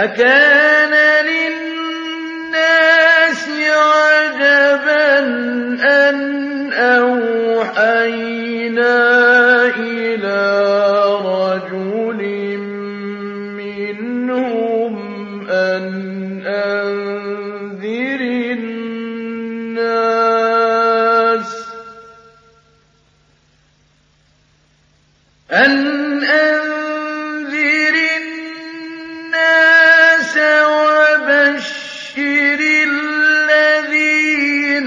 أَكَانَ لِلنَّاسِ عَجَبًا أَنْ أَوْحَيْنَا إِلَىٰ رَجُلٍ مِّنْهُمْ أَنْ أَنذِرِ النَّاسَ وَبَشِّرِ الَّذِينَ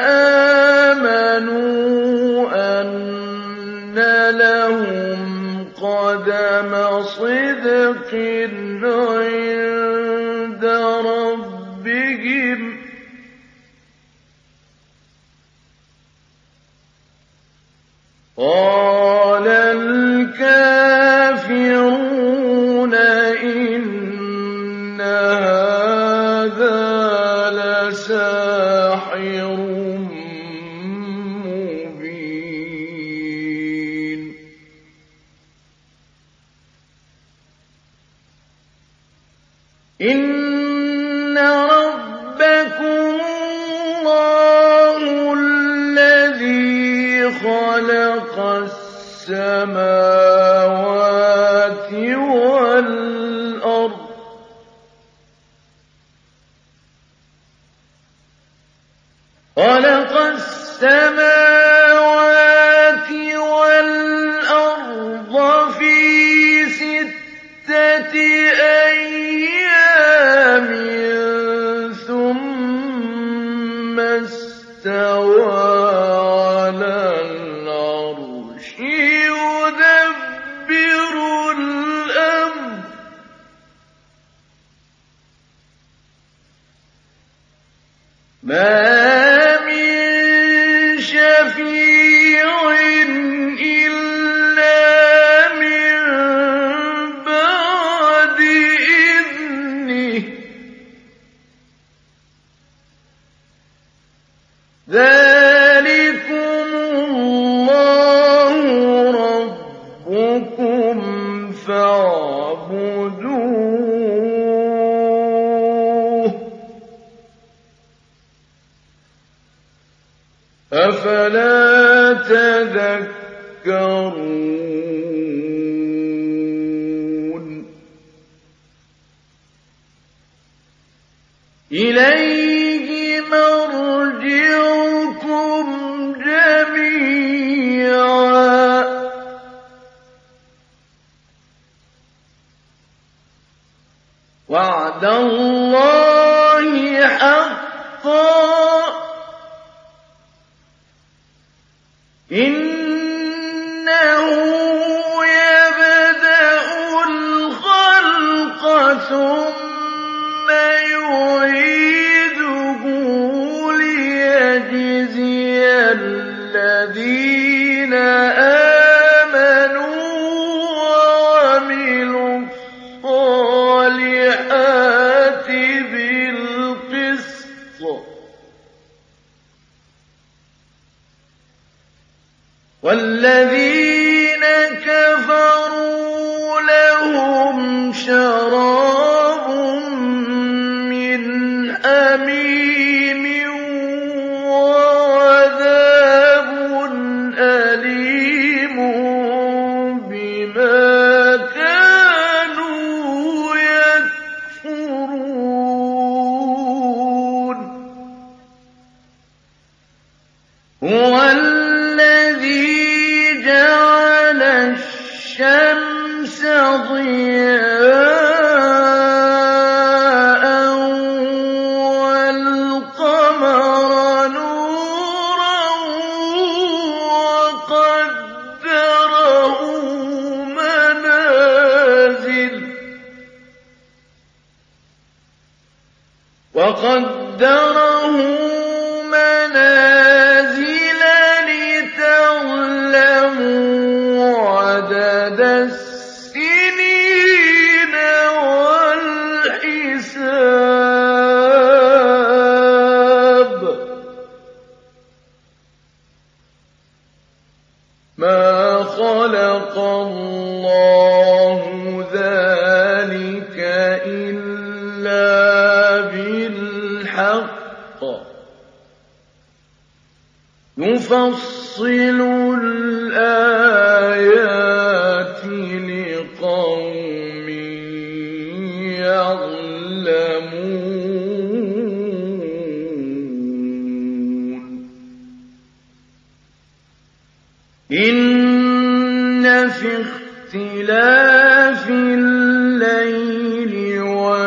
آمَنُوا أَنَّ لَهُمْ قَدَمَ صِدْقٍ عِندَ رَبِّهِمْ ۗ قَالَ الْكَافِرُونَ إِنَّ هَٰذَا لَسَاحِرٌ مُّبِينٌ إِنَّ رَبَّكُمُ اللَّهُ الَّذِي خَلَقَ السَّمَاوَاتِ وَالْأَرْضَ فِي سِتَّةِ أَيَّامٍ ثُمَّ اسْتَوَىٰ عَلَى الْعَرْشِ يُدَبِّرُ الْأَمْرَ ۖ مَا مِن شَفِيعٍ إِلَّا مِن بَعْدِ إِذْنِهِ ۚ ذَٰلِكُمُ اللَّهُ رَبُّكُمْ فَاعْبُدُوهُ ۚ أَفَلَا تَذَكَّرُونَ إِلَيْهِ مَرْجِعُكُمْ جَمِيعًا ۖ وَعْدَ اللَّهِ حَقًّا ۚ إِنَّهُ يَبْدَأُ الْخَلْقَ ثُمَّ يُعِيدُهُ لِيَجْزِيَ الَّذِينَ آمَنُوا وَعَمِلُوا الصَّالِحَاتِ بِالْقِسْطِ ۚ وَالَّذِينَ كَفَرُوا لَهُمْ شَرَابٌ مِّنْ حَمِيمٍ وَعَذَابٌ أَلِيمٌ بِمَا كَانُوا يَكْفُرُونَ هُوَ الَّذِي جَعَلَ الشَّمْسَ ضِيَاءً وَالْقَمَرَ نُورًا وَقَدَّرَهُ مَنَازِلَ لِتَعْلَمُوا عَدَدَ السِّنِينَ وَالْحِسَابَ ۚ مَا خَلَقَ اللَّهُ ذَٰلِكَ إِلَّا بالحق يفصل الآيات لقوم يعلمون إن في اختلاف الليل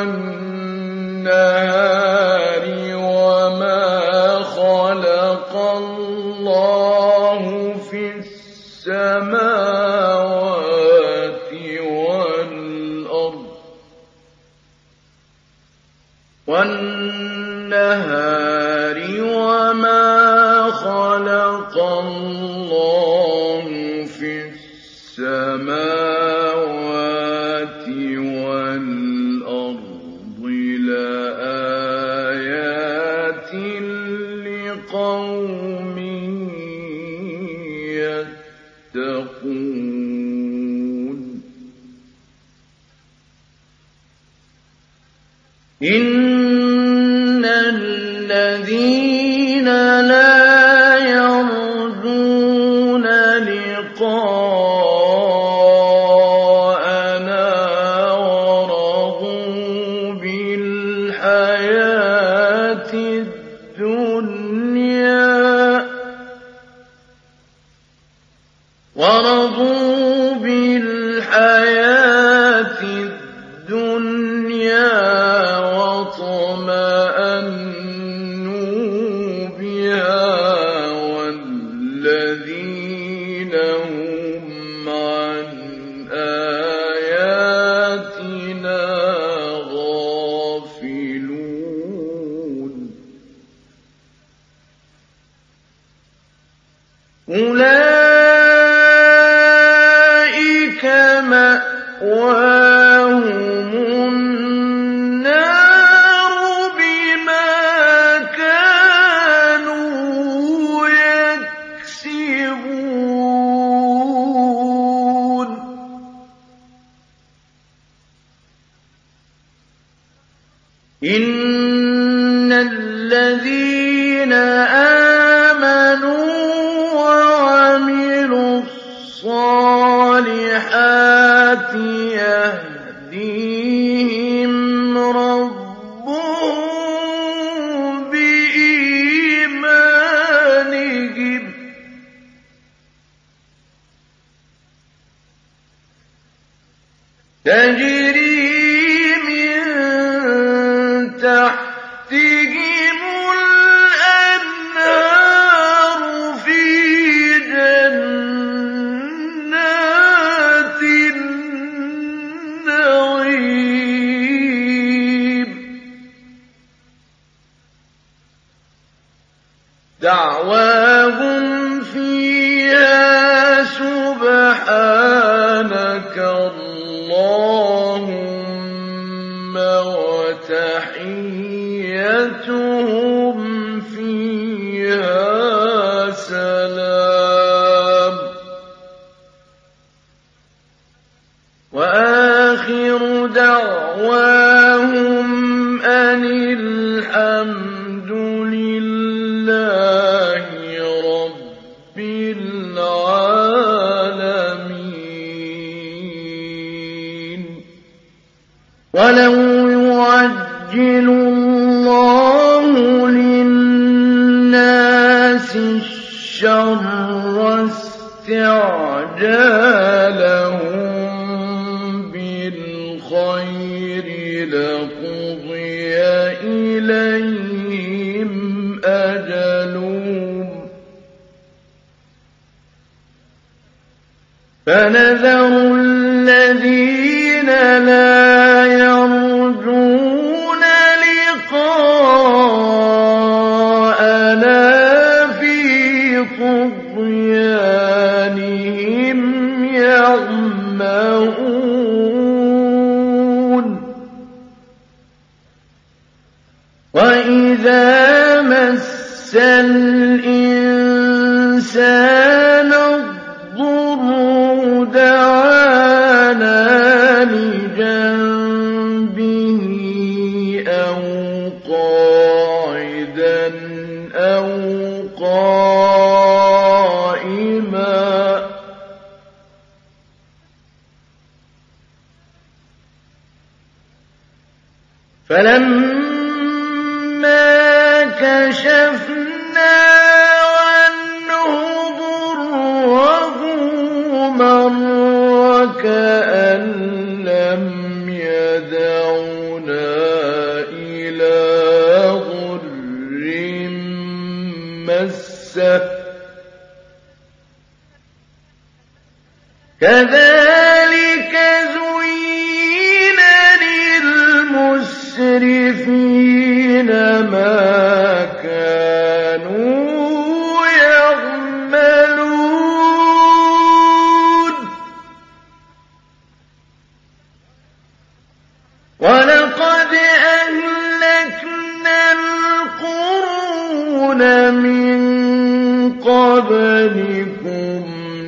والنهار وما خلق الله في السماوات والأرض والنهار وما خلق الله في السماوات والأرض لآيات لقوم يتقون إن الذين لا يرجون لقاءنا ورضوا بالحياة الدنيا واطمأنوا بها والذين هم عن آياتنا غافلون أولئك مأواهم النار بما كانوا يكسبون إن الذين آمنوا وعملوا الصالحات يهديهم ربهم بإيمانهم تجري من تحتهم الأنهار في جنات النعيم دعواهم فيها سبحانك اللهم وتحيتهم فيها سلام وآخر دعواهم أن الحمد لله رب العالمين ولو يعجل الله للناس الشر استعجالهم بالخير لقضي إليهم أجلهم فنذر الذين لا يرجون لقاءنا في طغيانهم يعمهون وإذا مس الإنسان الضر دعانا لجنبه أو قال قاعدا أو قائما فلما كشفنا عنه ضره مر كأن لم يدعنا إلى ضر مسه كذلك زين للمسرفين ما كانوا يعملون ولقد أهلكنا القرون من قبلكم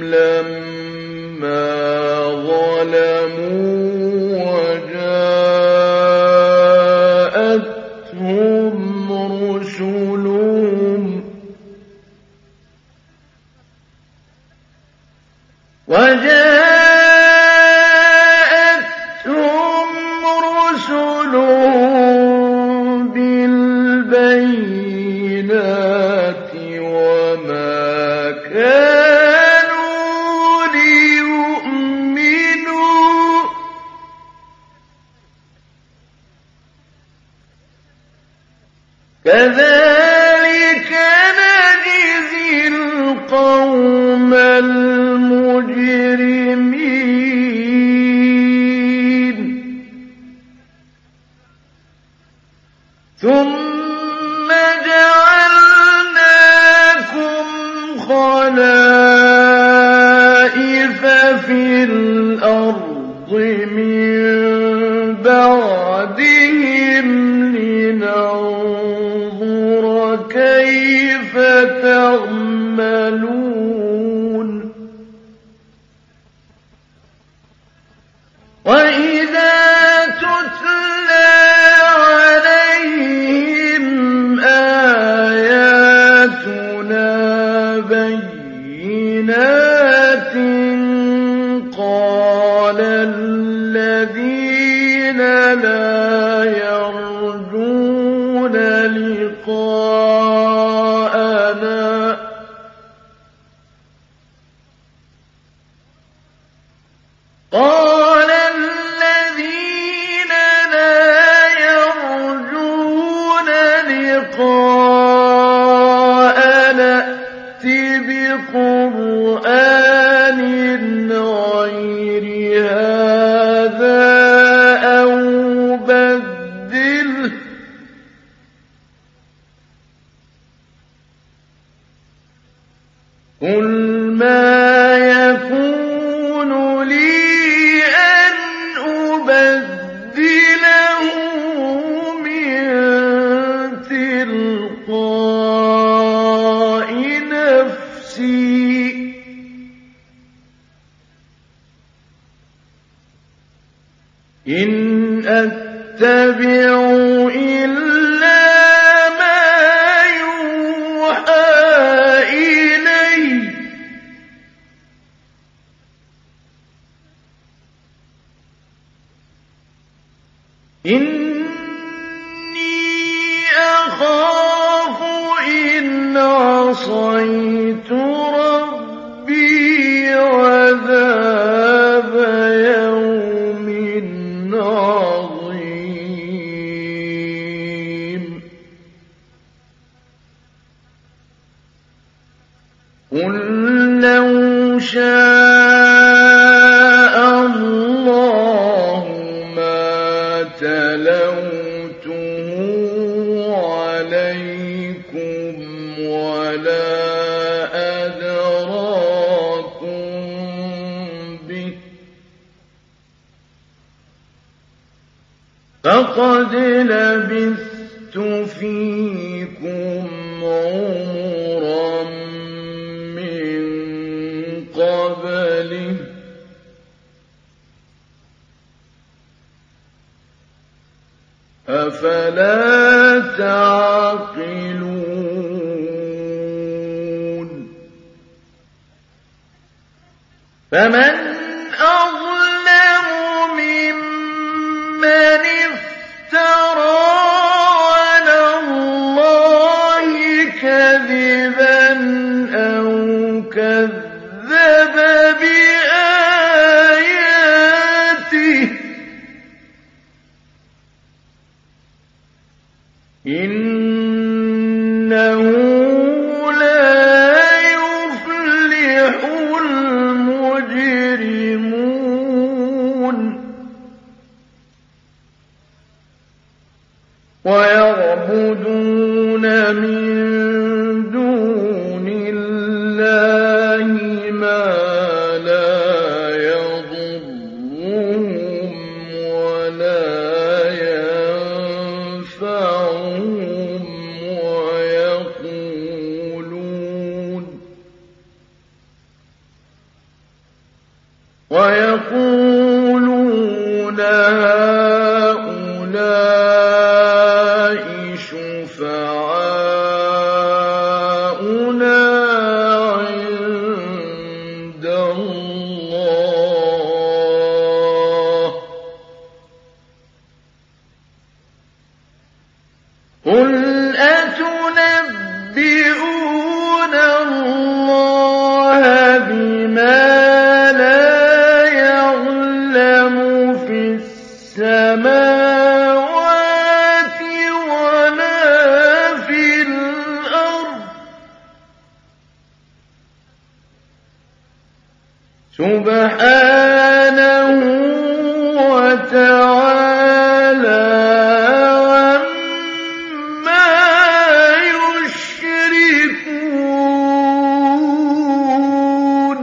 لما ظلموا وجاءتهم رسلهم بالبينات وما كانوا ليؤمنوا كذلك نجزي القوم المجرمين ثم جعلناكم خلائف في الأرض من بعدهم لننظر كيف تعملون وإذا تتلى عليهم آياتنا بينات قال الذين لا يرجون لقاءنا ائت بقرآن غير هذا أو بدله قل ما يكون لي أن أبدله من تلقاء نفسي إن أتبع إلا ما يوحى إلي إني أخاف إن عصيت ربي عذاب يوم عظيم قل لو شاء الله ما تلوته عليكم ولا أدراكم به فقد لبثت فيكم عمرا من قبله أفلا تعقلون يعقلون فمن أظلم ممن افترى على الله كذبا أو كذب بآياته إنه لا يفلح المجرمون ويعبدون من دون الله ما لا يضرهم ولا ينفعهم ويقولون هؤلاء شفعاؤنا عند الله قل أتنبئون الله بما السماوات ولا في الأرض سبحانه وتعالى عما يشركون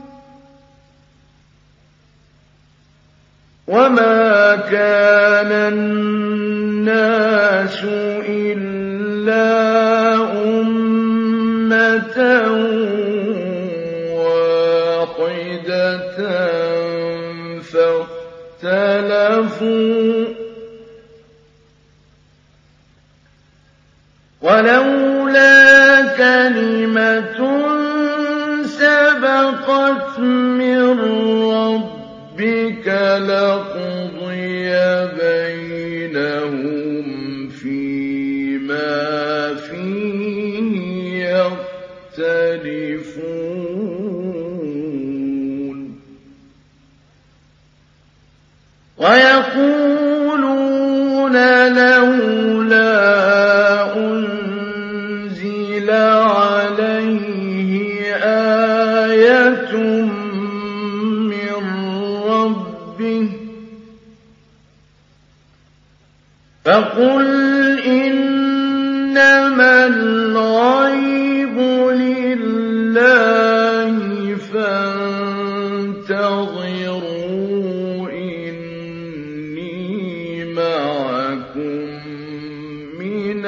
وما كان الناس إلا أمة واحدة فاختلفوا ولولا كلمة سبقت من ربك لقضي بينهم فيما فيه يختلفون ويقولون لولا أنزل عليه آية من ربه فقل إنما الغيب لله فانتظروا إني معكم من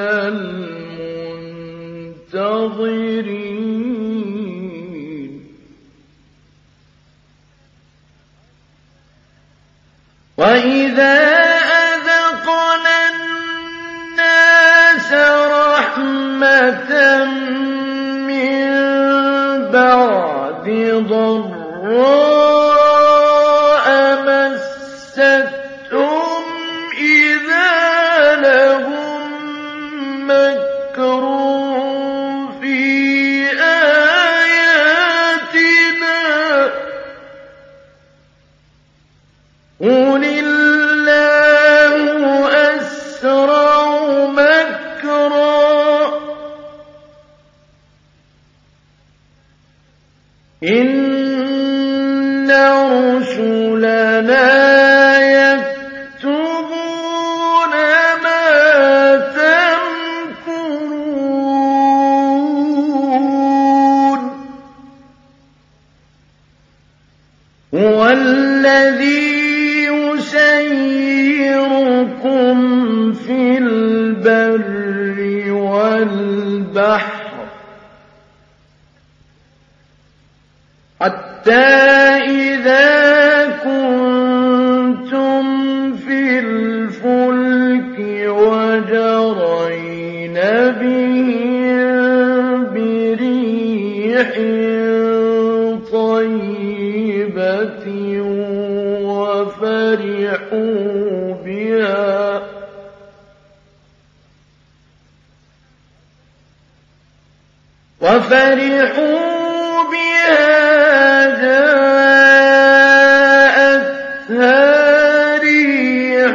المنتظرين وإذا أذقنا الناس رحمة من بعد ضراء مستهم إذا لهم مكر في آياتنا قل الله أسرع مكرا إن رسلنا يكتبون ما تمكرون هو الذي يسيركم في البر والبحر حتى إذا كنتم في الفلك وجرين ريح طيبة وفرحوا بها جاءتها ريح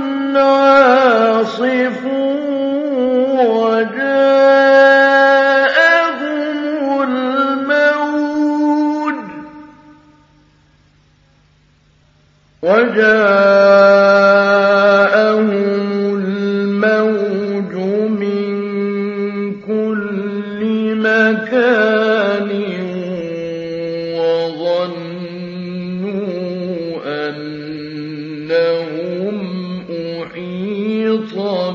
عاصف وجاءهم الموج من كل مكان وظنوا أنهم أحيط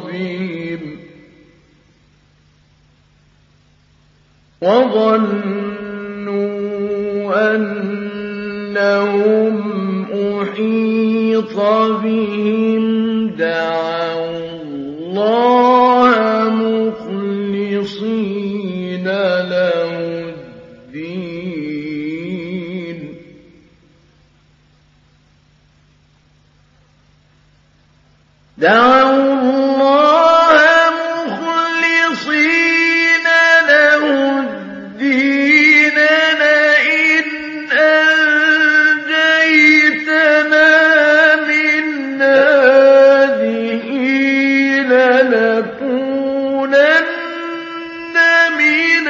بهم دعوا الله مخلصين له الدين لئن أنجيتنا من هذه لنكونن من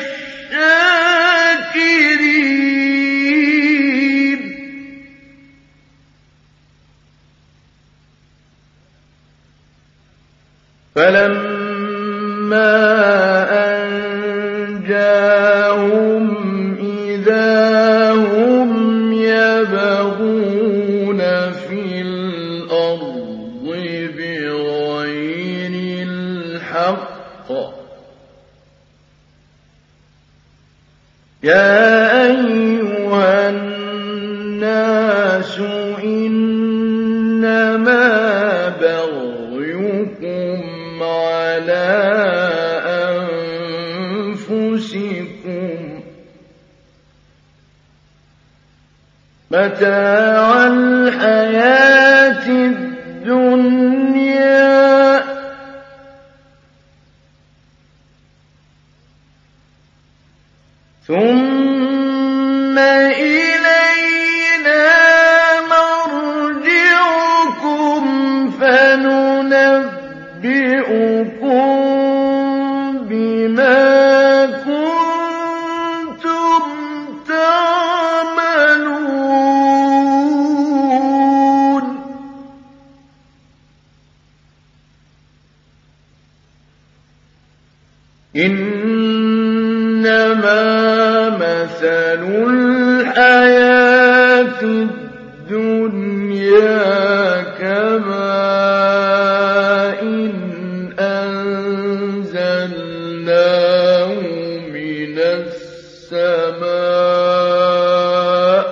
الشاكرين فلما أنجاهم إذا هم يبغون في الأرض بغير الحق يا أيها الناس إنما بغيكم على أنفسكم متاع الحياة الدنيا ثم إلينا مرجعكم فننبئكم بما كنتم تعملون إنما مثل الحياة الدنيا كماء أنزلناه من السماء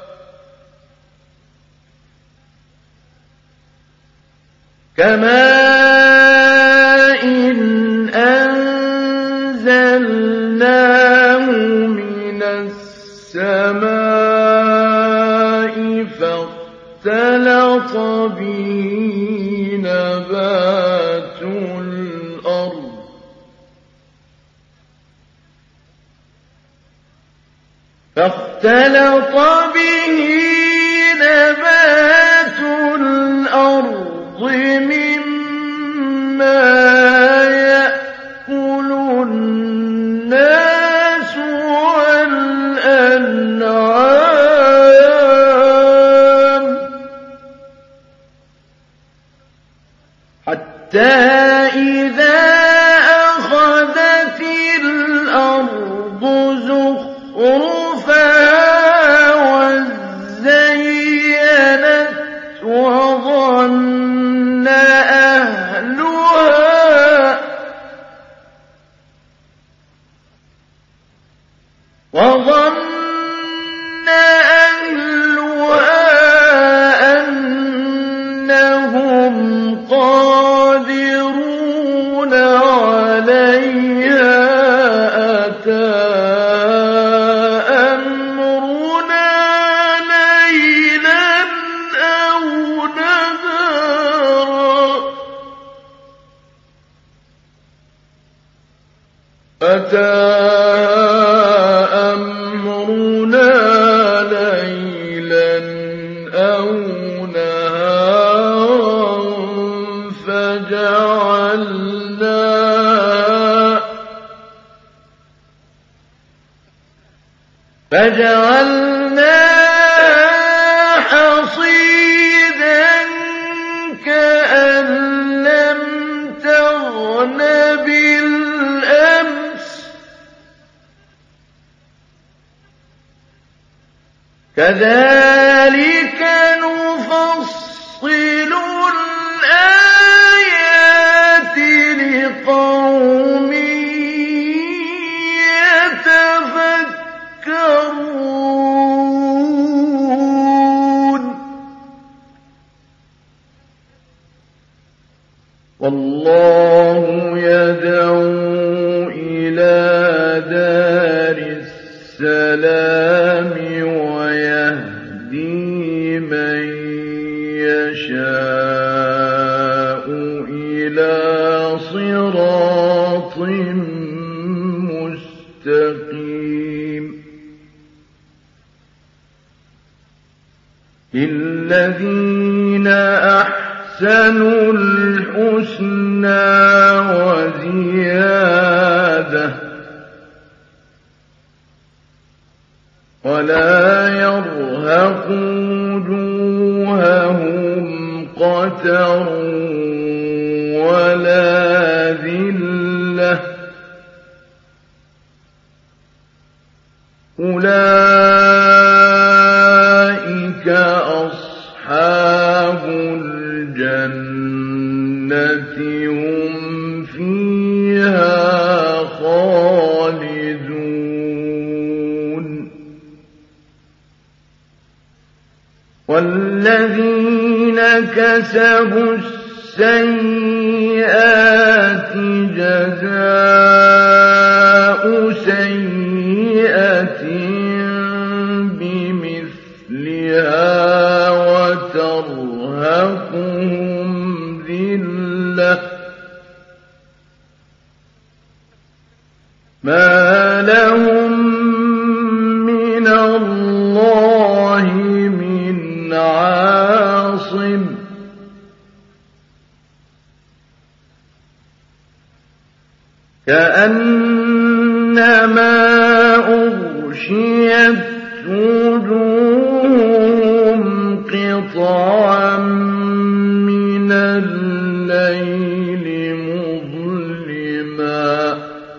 فاختلط به نبات الأرض مما يأكل الناس والأنعام حتى إذا أخذت الأرض زخرفها وزينت وظن أهلها أنهم قادرون عليها أتاها أتى أمرنا ليلا أو نهارا فجعلناها حصيدا كأن لم تغن بالأمس كذلك نفصل الآيات لقوم يتفكرون والله يدعو إلى دار السلام ويهدي من يشاء إلى صراط مستقيم للذين أحسنوا الحسنى وزيادة ولا يرهق وجوههم قتر ولا ذلة أولئك أصحاب الجنة هم فيها خالدون والذين كسبوا السيئات جزاء سيئة بمثلها وترهقهم ذلة ما لهم من الله من عاصم كأنما أغشيت وجوههم قطعا من الليل مظلما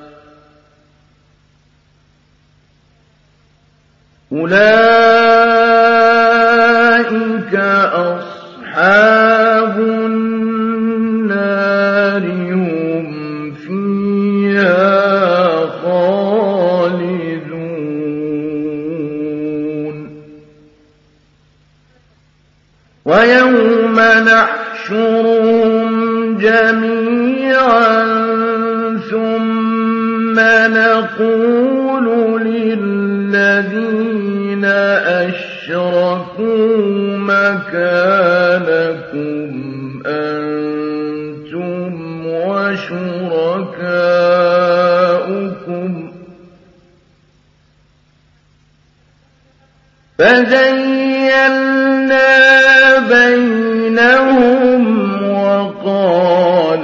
أولئك أصحاب النار هم فيها خالدون ويوم نحشرهم جميعا ثم نقول للذين أشركوا مكانكم أنتم وشركاؤكم فزيّلنا بينهم وقال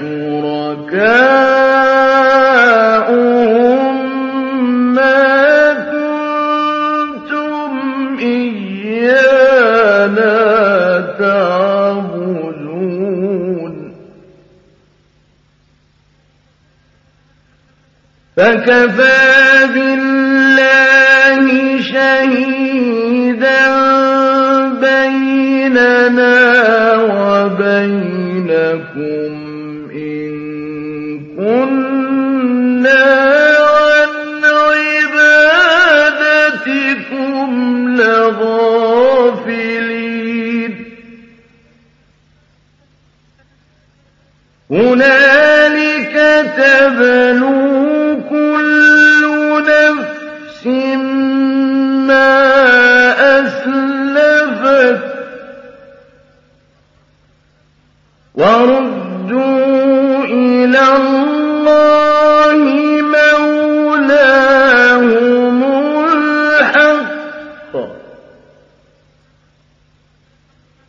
شركاؤهم ما كنتم إيانا تعبدون فكفى بالله شهيدا بيننا وبينكم إن كنا عن عبادتكم لغافلين هنالك تبلو كل نفس ما أسلفت وردوا إلى الله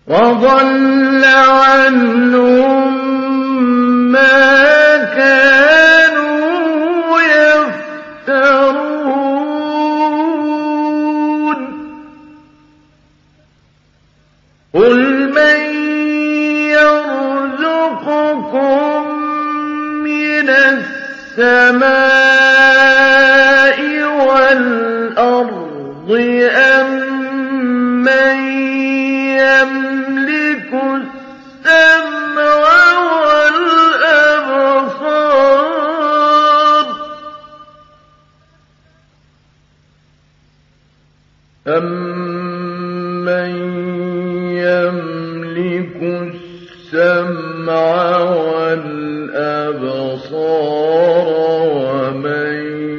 وضل عنهم ما كانوا يفترون قل من يرزقكم من السماء والأرض أم من يملك السمع والأبصار أَمَّن يَمْلِكُ السَّمْعَ وَالْأَبْصَارَ وَمَن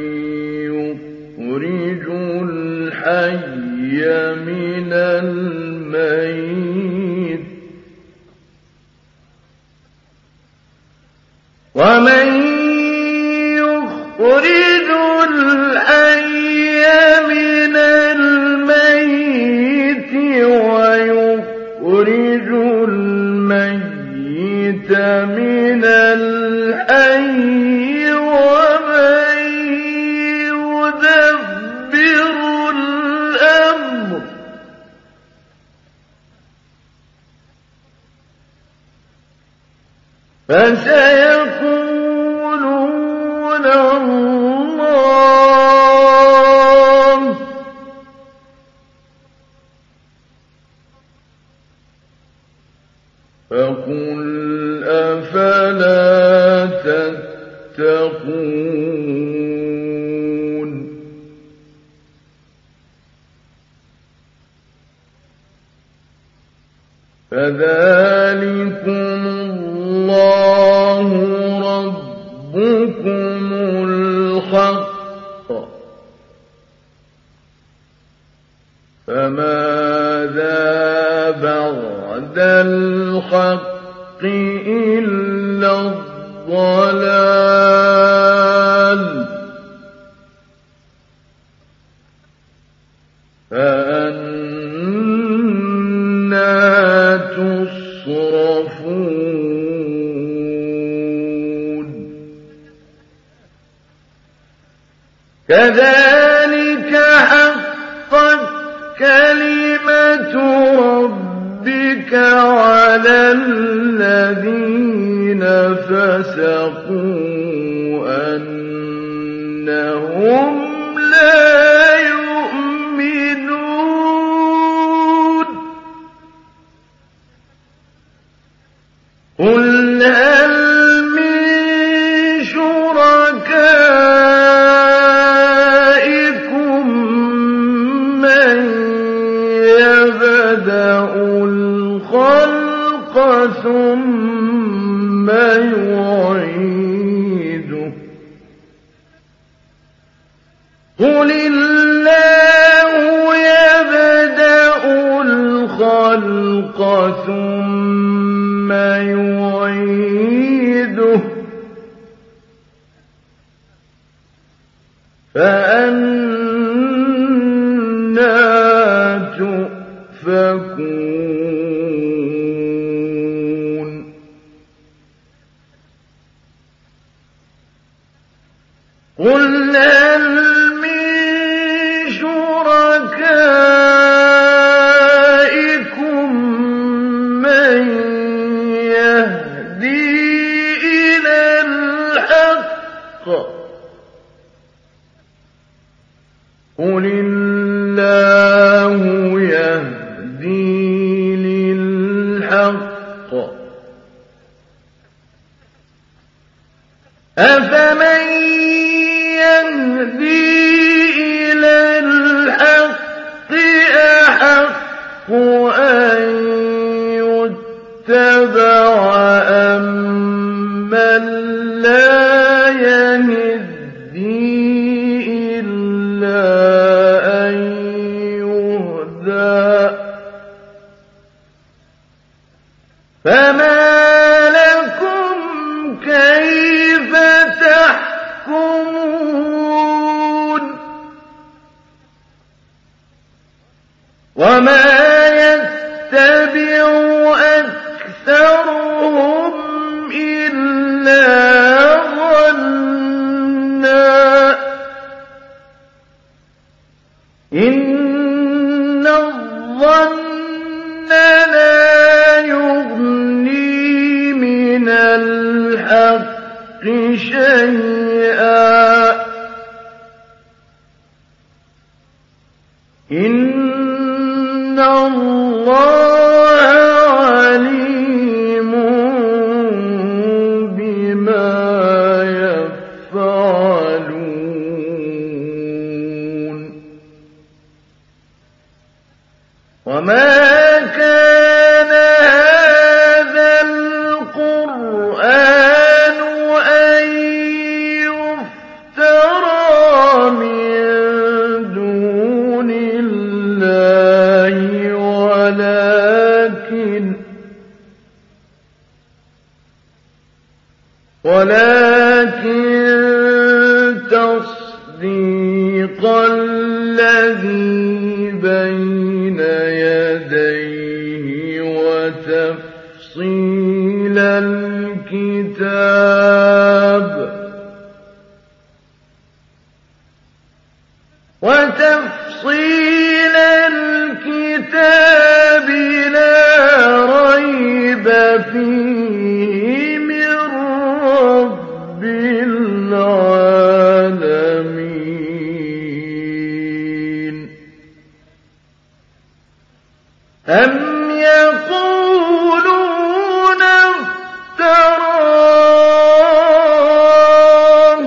يُخْرِجُ الْحَيَّ مِنَ الْمَيِّتِ وَمَن يُخْرِجُ الْحَيَّ مِنَ الْمَيِّتِ وَيُخْرِجُ الْمَيِّتَ مِنَ الْحَيِّ وَمَن يُدَبِّرُ الْأَمْرَ فَسَيَقُولُونَ اللَّهُ فَقُلْ أَفَلَا تَتَّقُونَ فَذَلِكُمُ اللَّهُ رَبُّكُمُ الْحَقُّ فَمَاذَا بَعْدَ الْحَقِّ إِلَّا الضَّلَالُ فَأَنَّىٰ تُصْرَفُونَ كَذَٰلِكَ حَقَّتْ كَلِمَةُ رَبِّكَ عَلَى الَّذِينَ فَسَقُوا أَنَّهُمْ لَا يُؤْمِنُونَ قُلْ هَلْ مِن شُرَكَائِكُم مَّن يَبْدَأُ الْخَلْقَ ثُمَّ يُعِيدُهُ قُلِ اللَّهُ يَبْدَأُ الْخَلْقَ ثُمَّ يُعِيدُهُ فَأَنَّىٰ تُؤْفَكُونَ قُلْ هَلْ مِن شُرَكَائِكُم مَّن يَهْدِي إِلَى الْحَقِّ قُلِ اللَّهُ يَهْدِي لِلْحَقِّ أَفَمَن يَهْدِي إِلَى الْحَقِّ أَحَقُّ أَن يُتَّبَعَ أَمَّن لَّا يَهِدِّي إِلَّا أَن يُهْدَىٰ فَمَا لَكُمْ كَيْفَ تَحْكُمُونَ وَمَا يَتَّبِعُ إن الظن لا يغني من الحق شيئا إن الله عليم بما يفعلون وما كان هذا القرآن أن يفترى من دون الله ولكن تصديق الذي بين يديه وتفصيل الكتاب لا ريب فيه من رب العالمين أم يقولون افتراه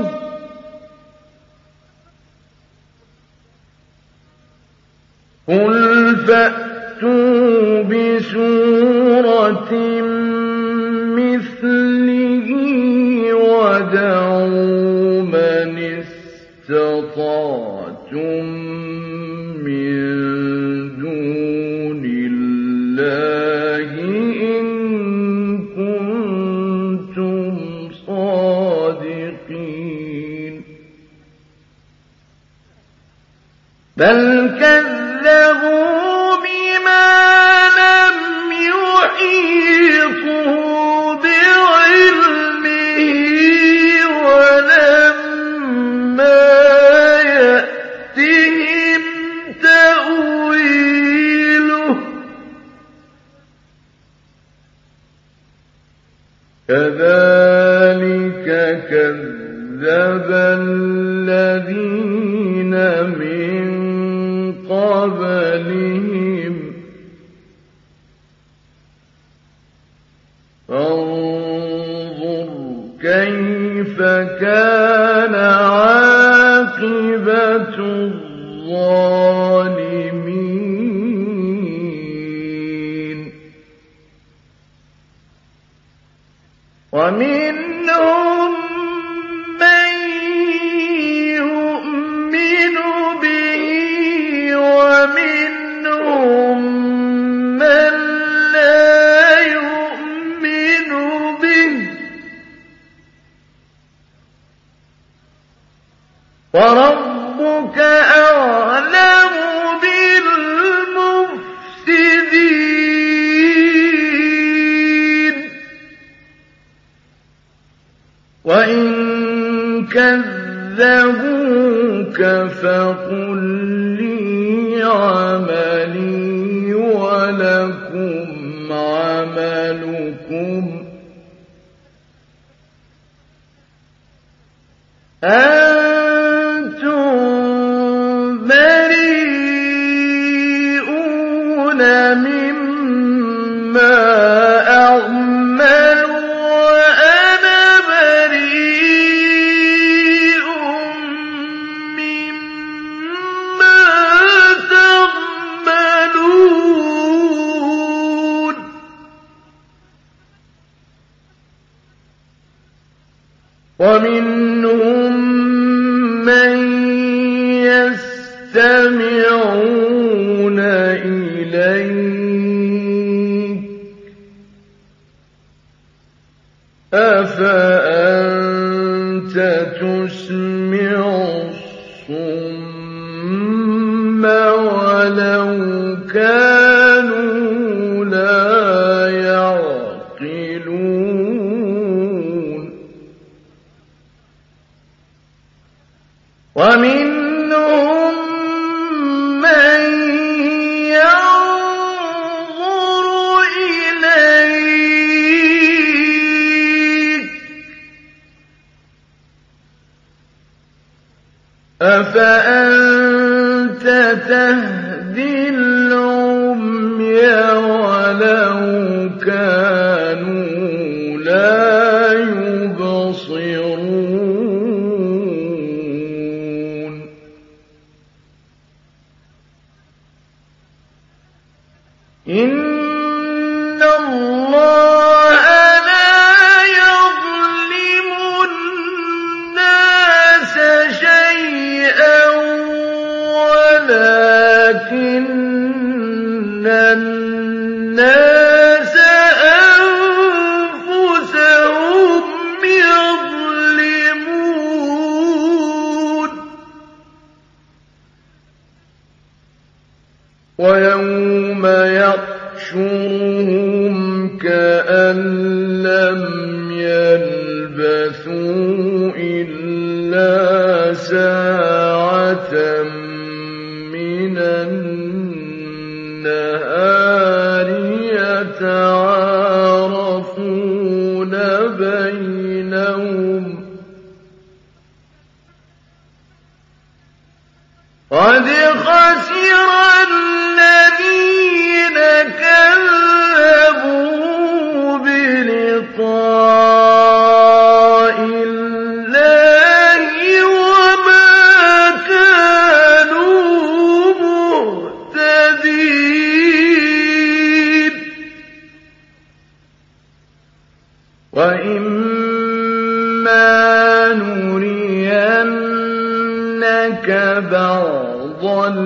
قل فأتوا بسورة مثله ودعوا من استطعتم من دون الله إن كنتم صادقين بل كذبوا بما لم يحيطوا بعلمه ولما يأتهم تأويله كذلك كذب الذين من قبلهم فانظر كيف كان عاقبة الظالمين ومنهم من يؤمن به ومنهم من لا يؤمن به وربك أعلم بالمفسدين وإن كذبوك فقل لي عملي ولكم عملكم أنتم بريئون مما أعمل وأنا بريء مما تعملون ومنهم من يستمعون إليك أفأنت تسمع الصم ولو كانوا لا يعقلون ومنهم أفأنت تهدي العمي ولو كانوا لا يبصرون إن الله لا يظلم الناس شيئا ولكن الناس أنفسهم يظلمون ويوم يحشرهم كأن لم يلبثوا إلا ساعة من النهار يتعارفون بينهم قد خسر الذين كذبوا بلقاء الله وما كانوا مهتدين وإما نرينك بعض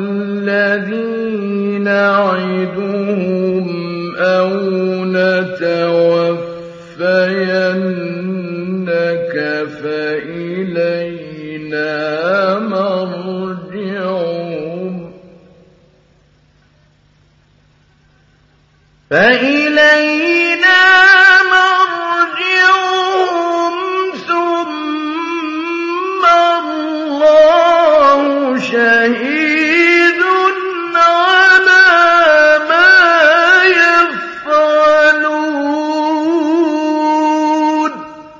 الذي نعدهم أو نتوفينك فإلينا مرجعهم ثم الله شهيد على ما يفعلون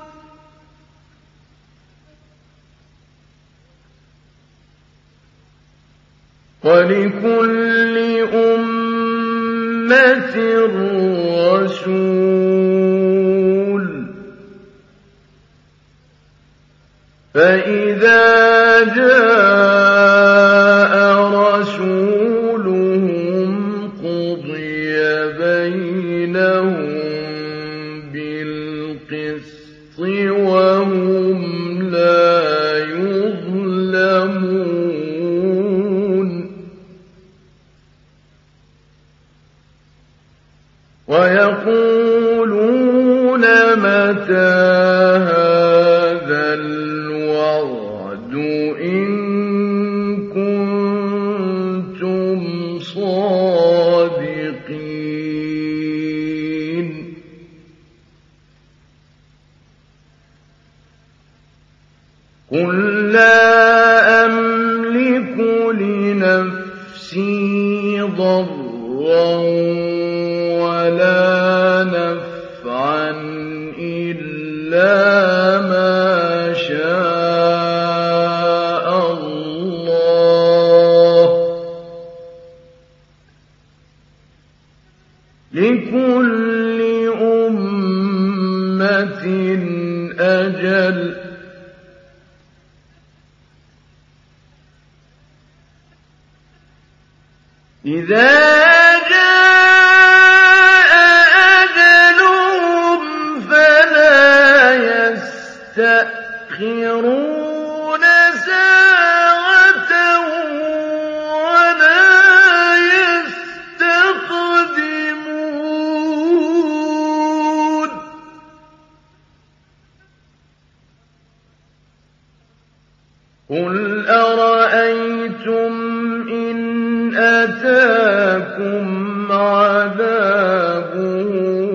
ولكل أمة رسول فإذا جاء رسولهم قضي بينهم بالقسط وهم لا يظلمون ويقولون متى هذا الوعد إن كنتم صادقين قل لا أملك لنفسي ضرا ولا نفعا إلا ما شاء الله لكل أمة أجل إذا جاء أجلهم فلا يستأخرون ساعة ولا يستقدمون قل أرأيتم إن أتاكم عذابه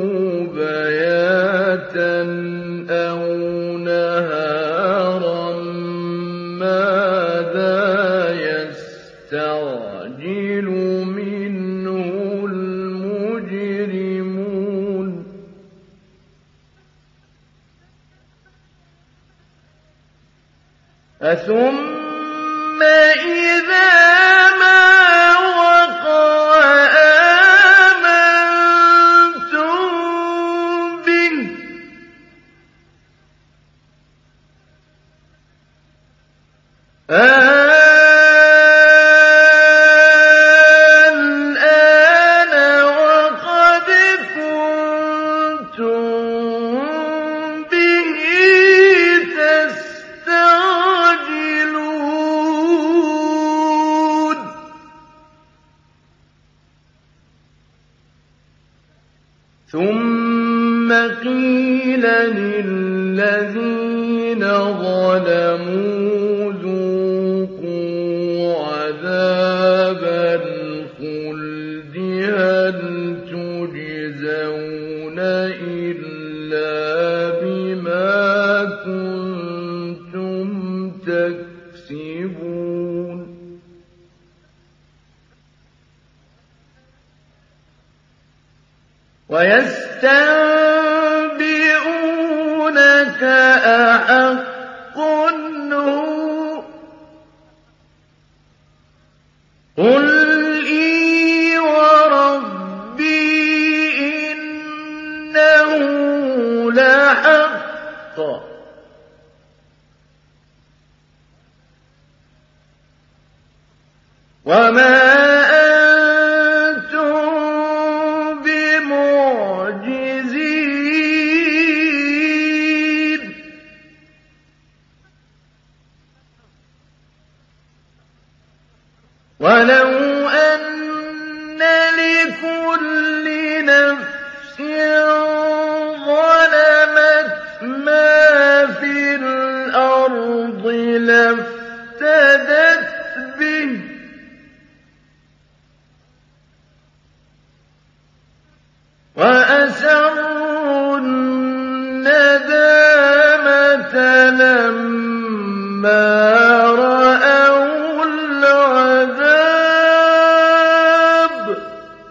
بياتا أو نهارا ماذا يستعجل منه المجرمون أثم إِذَا مَا وَقَعَ آمَنتُم بِهِ ۚ الْآنَ وَقَدْ كُنتُم بِهِ تَسْتَعْجِلُونَ ثُمَّ قِيلَ لِلَّذِينَ ظَلَمُوا ذُوقُوا عَذَابَ الْخُلْدِ هَلْ تُجْزَوْنَ إِلَّا بِمَا كُنتُمْ تَكْسِبُونَ وَيَسْتَنبِئُونَكَ أَحَقٌّ هُوَ ۖ قُلْ إِي وَرَبِّي إِنَّهُ لَحَقٌّ ۖ وَمَا أَنتُم بِمُعْجِزِينَ وَلَوْ أَنَّ لِكُلِّ نَفْسٍ ظَلَمَتْ مَا فِي الْأَرْضِ لَافْتَدَتْ بِهِ ۗ وَأَسَرُّوا النَّدَامَةَ لَمَّا رَأَوُا الْعَذَابَ ۖ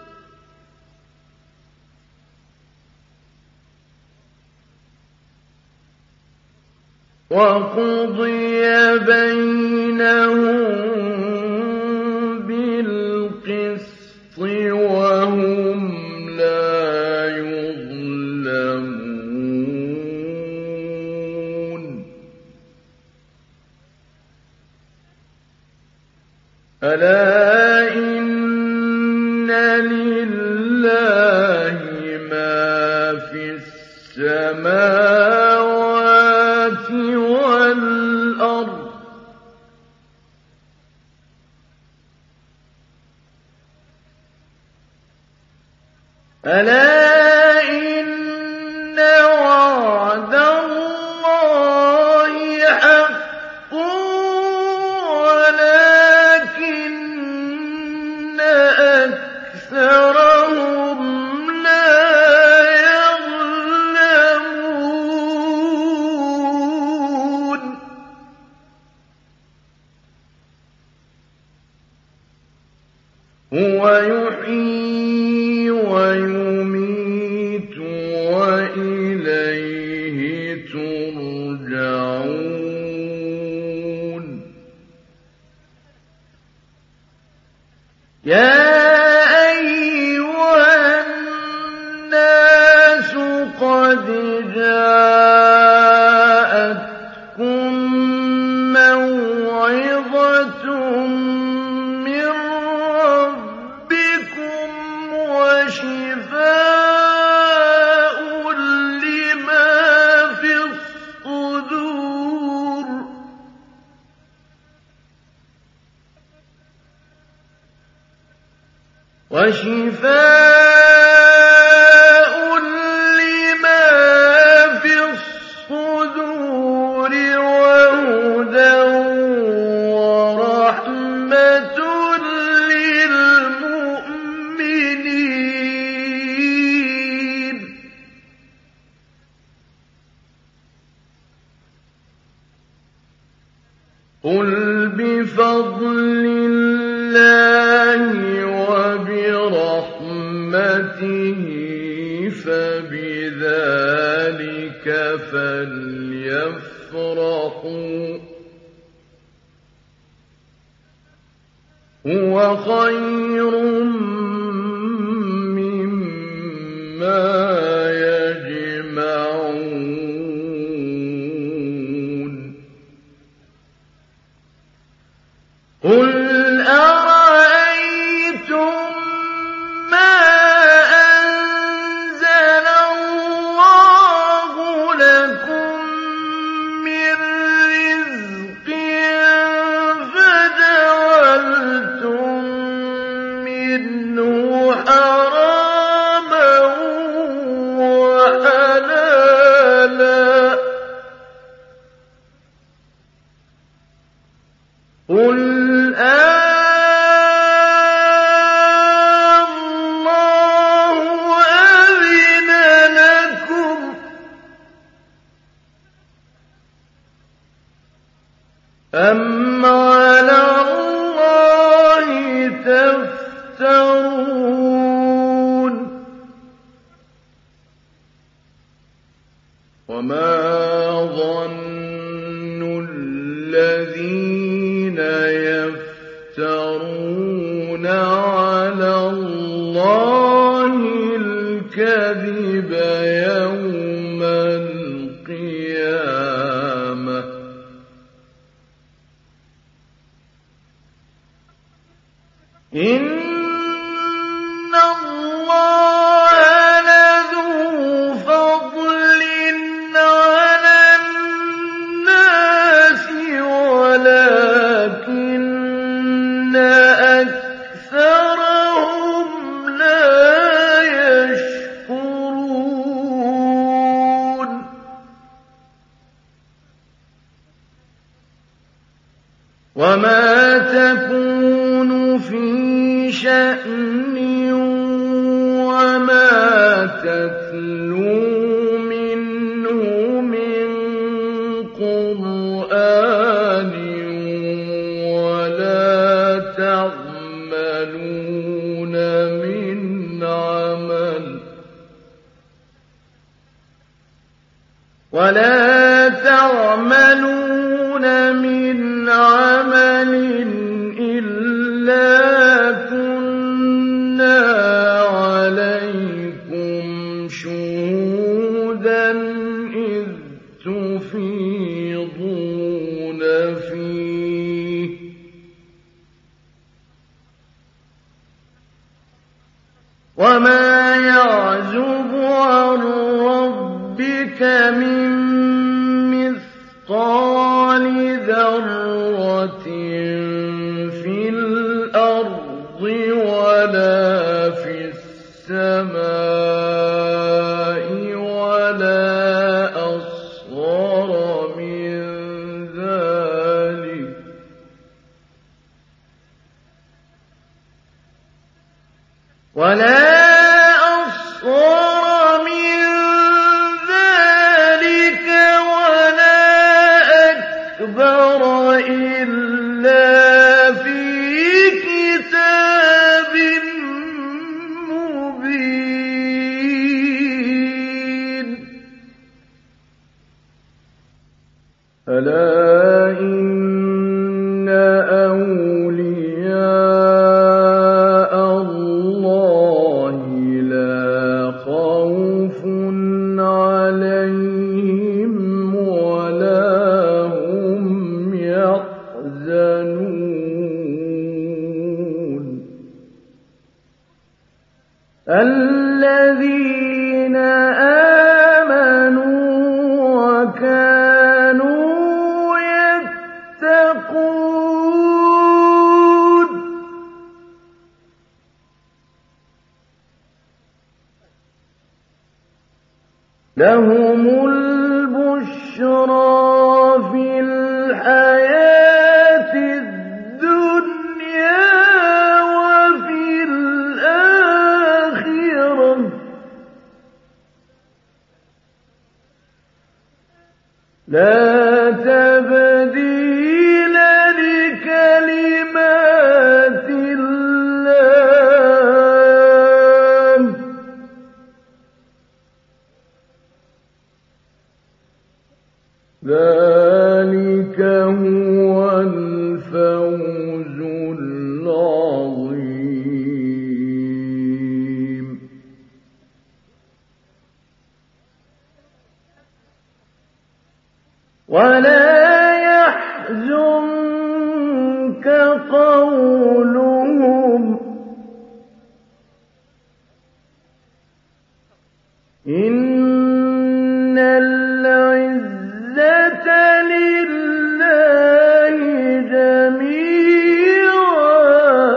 وَقُضِيَ بَيْنَهُم بِالْقِسْطِ وَهُمْ لَا يُظْلَمُونَ أَلَا إِنَّ لِلَّهِ مَا فِي السَّمَاوَاتِ وَالْأَرْضِ ۗ أَلَا إِنَّ وَعْدَ اللَّهِ حَقٌّ وَلَٰكِنَّ أَكْثَرَهُمْ لَا يَعْلَمُونَ هُوَ يُحْيِي وَيُمِيتُ وَإِلَيْهِ تُرْجَعُونَ يَا أَيُّهَا النَّاسُ قَدْ جَاءَتْكُم مَّوْعِظَةٌ مِّن رَّبِّكُمْ وَشِفَاءٌ لِّمَا فِي الصُّدُورِ وَهُدًى وَرَحْمَةٌ لِّلْمُؤْمِنِينَ قُلْ بِفَضْلِ اللَّهِ وَبِرَحْمَتِهِ فَبِذَٰلِكَ فَلْيَفْرَحُوا هُوَ خَيْرٌ مِّمَّا يَجْمَعُونَ قُلْ أَرَأَيْتُم مَّا أَنزَلَ اللَّهُ لَكُم مِّن رِّزْقٍ فَجَعَلْتُم مِّنْهُ حَرَامًا وَحَلَالًا قُلْ اللَّهُ أَذِنَ لَكُمْ أَمْ عَلَى اللَّهِ تَفْتَرُونَ وَمَا ظَنُّ الَّذِينَ يَفْتَرُونَ عَلَى اللَّهِ الْكَذِبَ يَوْمَ الْقِيَامَةِ إِنَّ اللَّهَ لَذُو فَضْلٍ عَلَى النَّاسِ وَلَٰكِنَّ أَكْثَرَهُمْ لَا يَشْكُرُونَ وَمَا تَكُونُ فِي شَأْنٍ وَمَا تَتْلُو مِنْهُ مِن قُرْآنٍ وَلَا تَعْمَلُونَ مِنْ عَمَلٍ إِلَّا كُنَّا عَلَيْكُمْ شُهُودًا إِذْ تُفِيضُونَ فِيهِ ۚ وَمَا يَعْزُبُ عَن رَّبِّكَ مِن مِّثْقَالِ ذَرَّةٍ فِي الْأَرْضِ وَلَا فِي السَّمَاءِ وَلَا أَصْغَرَ مِن ذَٰلِكَ وَلَا أَكْبَرَ إِلَّا فِي كِتَابٍ مُّبِينٍ أَلَا إِنَّ أَوْلِيَاءَ اللَّهِ لَا خَوْفٌ عَلَيْهِمْ وَلَا هُمْ يَحْزَنُونَ الَّذِينَ آمَنُوا وَكَانُوا يَتَّقُونَ لَهُمُ الْبُشْرَىٰ فِي الْحَيَاةِ الدُّنْيَا وَفِي الْآخِرَةِ ۚ لَا تَبْدِيلَ لِكَلِمَاتِ اللَّهِ ۚ ذَٰلِكَ هُوَ الْفَوْزُ الْعَظِيمُ. قولهم إن العزة لله جميعا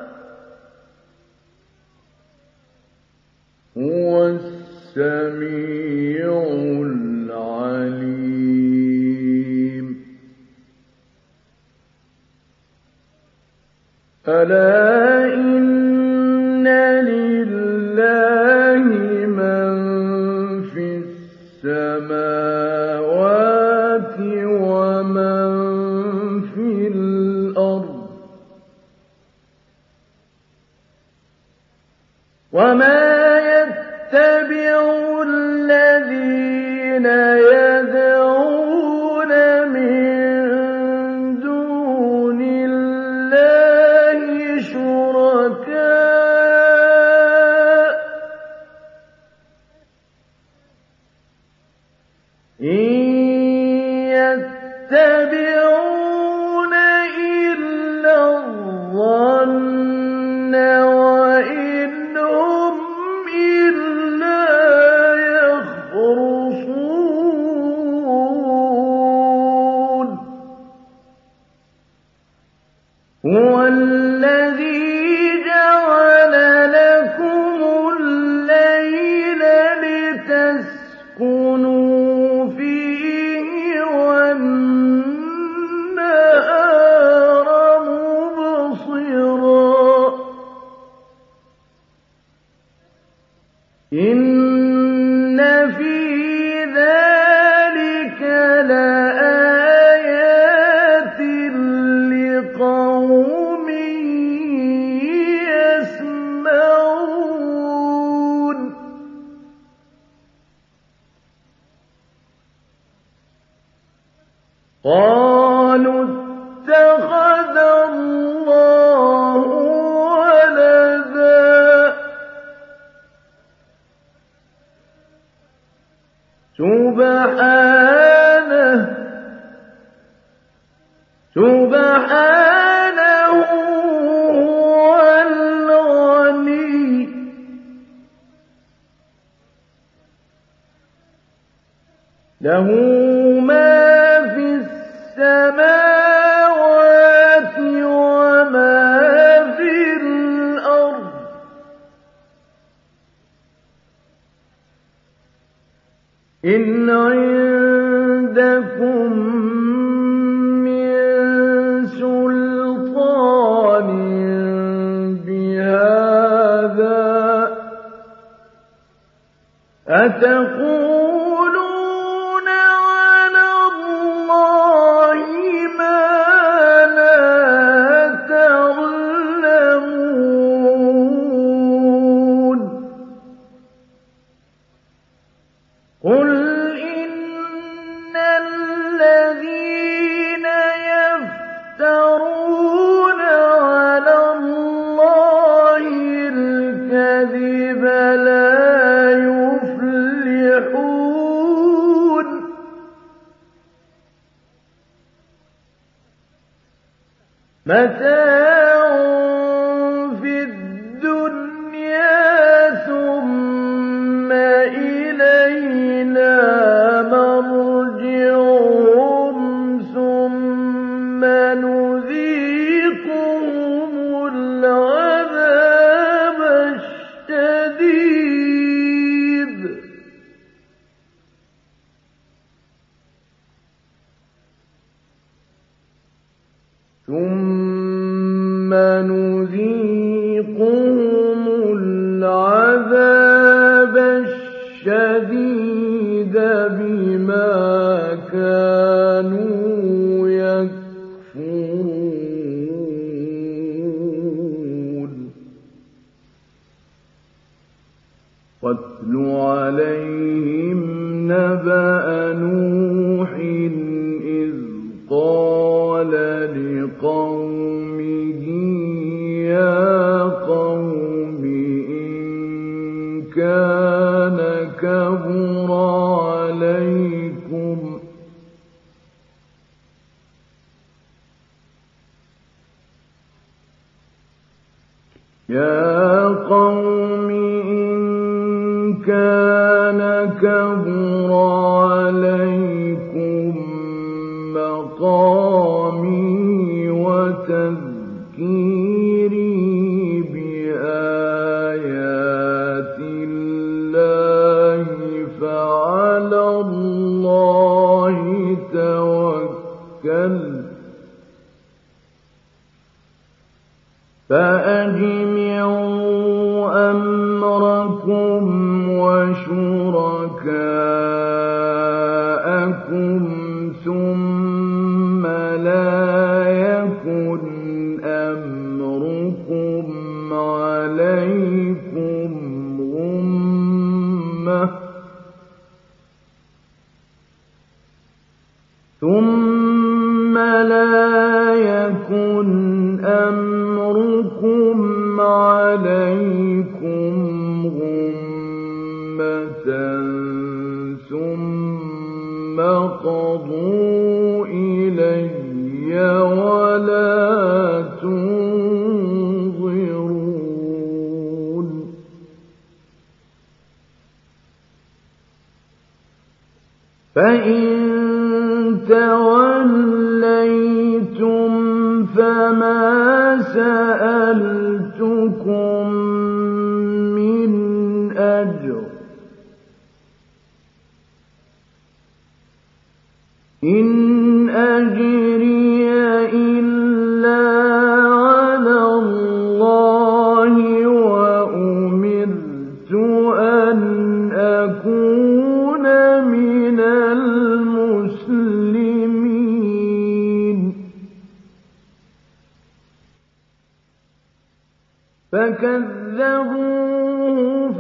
هو السميع العليم ألا إن لله من في السماوات ومن في الأرض وما يتبع الذين يدعون من دون الله شركاء إن يتبعون إلا الظن وإن هم إلا يخرصون هو الذي جعل لكم الليل لتسكنوا فيه والنهار مبصرا إن في ذلك لآيات لقوم يسمعون قالوا اتخذ الله ولدا سبحانه هو الغني له ما في السماوات وما في الأرض إن عندكم من سلطان بهذا أتقولون على الله ما لا تعلمون قل إن الذين يفترون على الله الكذب لا يفلحون متاع في الدنيا ثم إلينا مرجعهم ثم نذيقهم العذاب الشديد ثم نذيقهم العذاب الشديد بما كانوا يكفرون واتل عليهم نبأ نوح إذ قال لقومه يا قوم إن كان كبر عليكم يَا قَوْمِ إِن كَانَ كَبُرَ عَلَيْكُم مَّقَامِي وَتَذْكِيرِي بِآيَاتِ اللَّهِ فَعَلَى اللَّهِ تَوَكَّلْتُ فَأَجْمِعُوا أَمْرَكُمْ وَشُرَكَاءَكُمْ ثُمَّ لَا يَكُنْ أَمْرُكُمْ عَلَيْكُمْ غُمَّةً ثُمَّ قَضُوا إِلَيَّ وَلَا تُنظِرُونِ فَإِن تَوَلَّيْتُمْ فَمَا سَأَلْتُكُم مِّنْ أَجْرٍ ۖ إِنْ أَجْرِيَ إِلَّا عَلَى اللَّهِ وَأُمِرْتُ أَنْ أَكُونَ مِنَ الْمُسْلِمِينَ فَكَذَّبُوهُ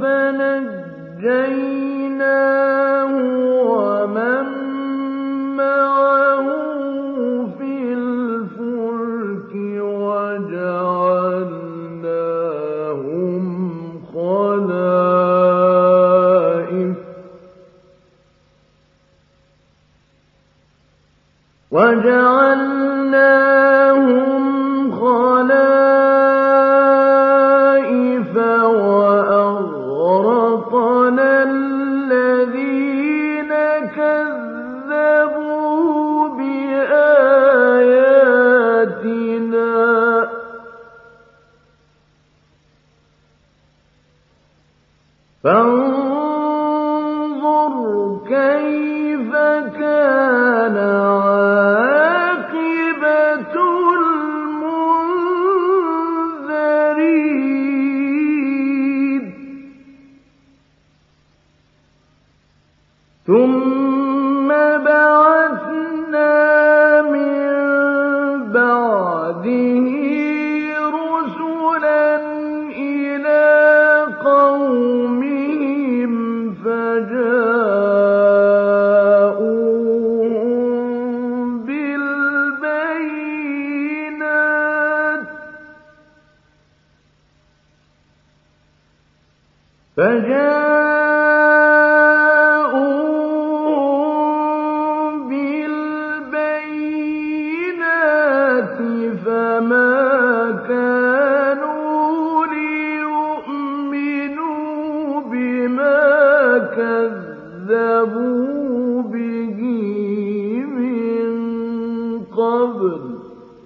فَنَجَّيْنَاهُ وَمَن مَّعَهُ فِي الْفُلْكِ وَجَعَلْنَاهُمْ خَلَائِفَ وَأَغْرَقْنَا الَّذِينَ كَذَّبُوا بِآيَاتِنَا ۖ فانظُرْ كَيْفَ كَانَ عَاقِبَةُ الْمُنذَرِينَ ثُمَّ بَعَثْنَا مِن بَعْدِهِ رُسُلًا إِلَىٰ قَوْمِهِمْ فَجَاءُوهُم بِالْبَيِّنَاتِ فَمَا كَانُوا لِيُؤْمِنُوا بِمَا كَذَّبُوا بِهِ مِن قَبْلُ ۚ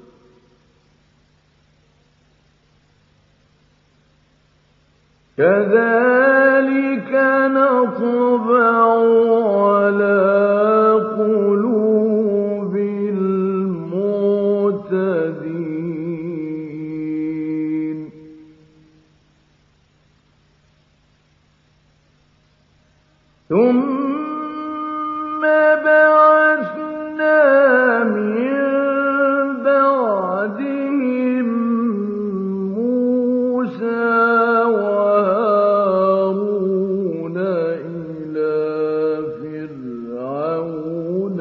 كَذَٰلِكَ نَطْبَعُ عَلَىٰ قُلُوبِ الْمُعْتَدِينَ ثُمَّ بَعَثْنَا مِن بَعْدِهِم مُّوسَىٰ وَهَارُونَ إِلَىٰ فِرْعَوْنَ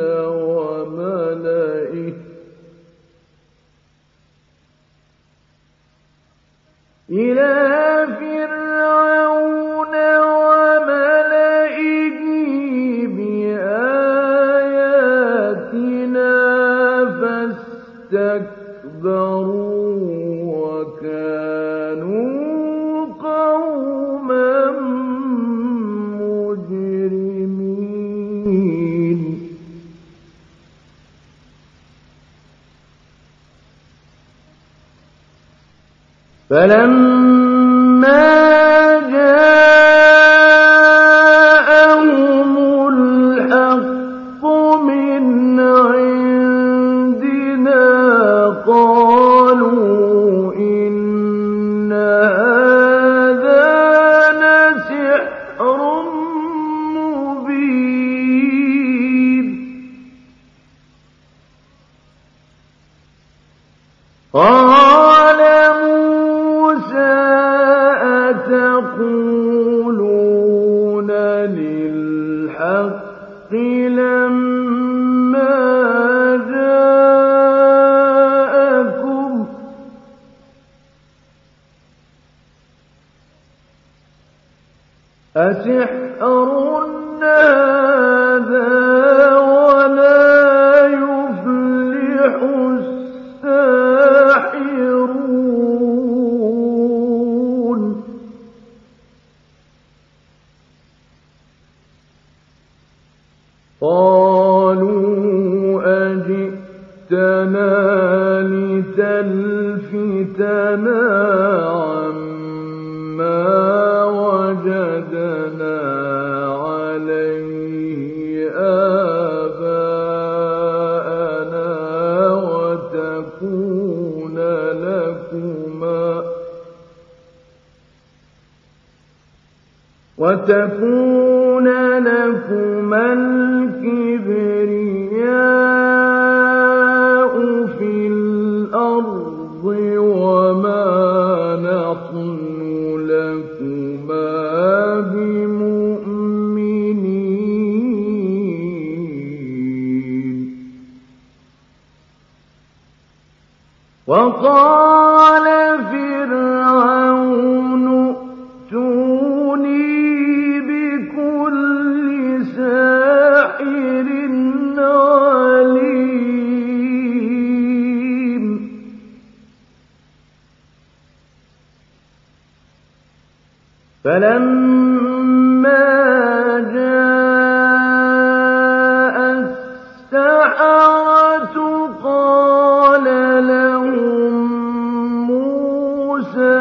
وَمَلَئِهِ بِآيَاتِنَا فَاسْتَكْبَرُوا وَكَانُوا فلما جاءهم الحق من عندنا قالوا إن هذا لسحر مبين قال موسى أتقولون للحق لما جاءكم أسحر هذا ولا يفلح الساحرون قالوا أجئتنا لتلفتنا عما وجدنا عليه آباءنا وتكون لكما الكبرياء في الأرض وما نحن لكما بمؤمنين وقال فرعون ائتوني بكل ساحر عليم فلما جاء السحرة قال لهم موسى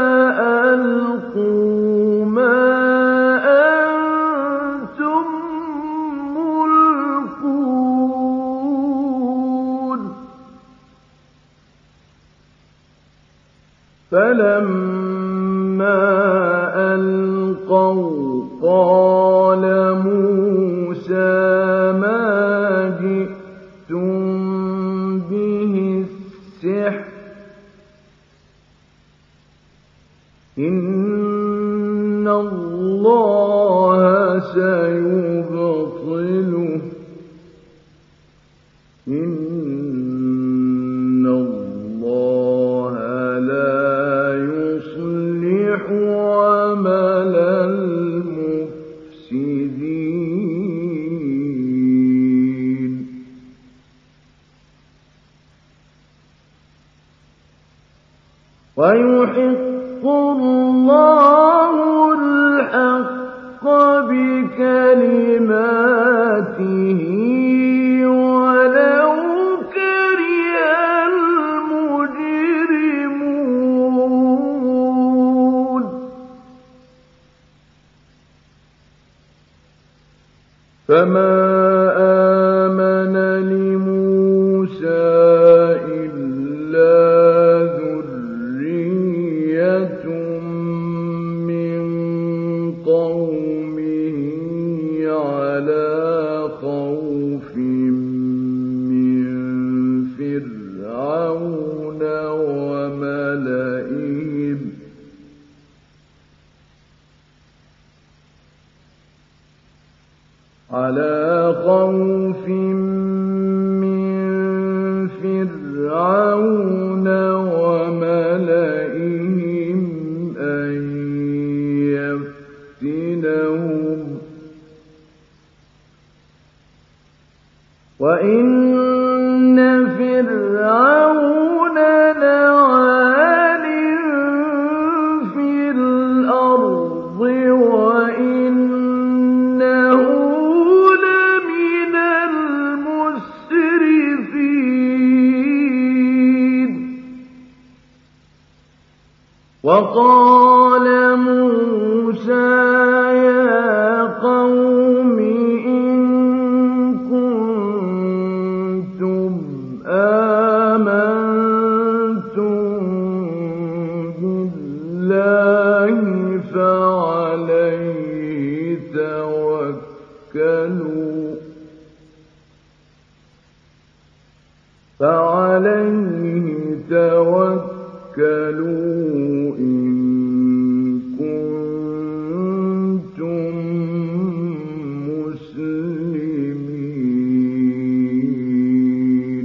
ألقوا ما أنتم ملقون فلما ألقوا قال موسى ما جئتم به السحر إن الله سيبطله إن الله لا يصلح عمل المفسدين ويحق الله الحق بكلماته ولو كره المجرمون فما آمن لموسى إلا ذرية من قومه على خوف من فرعون وملئهم على وقال موسى يا قوم إن كنتم آمنتم بالله فعليه توكلوا إن كنتم مسلمين.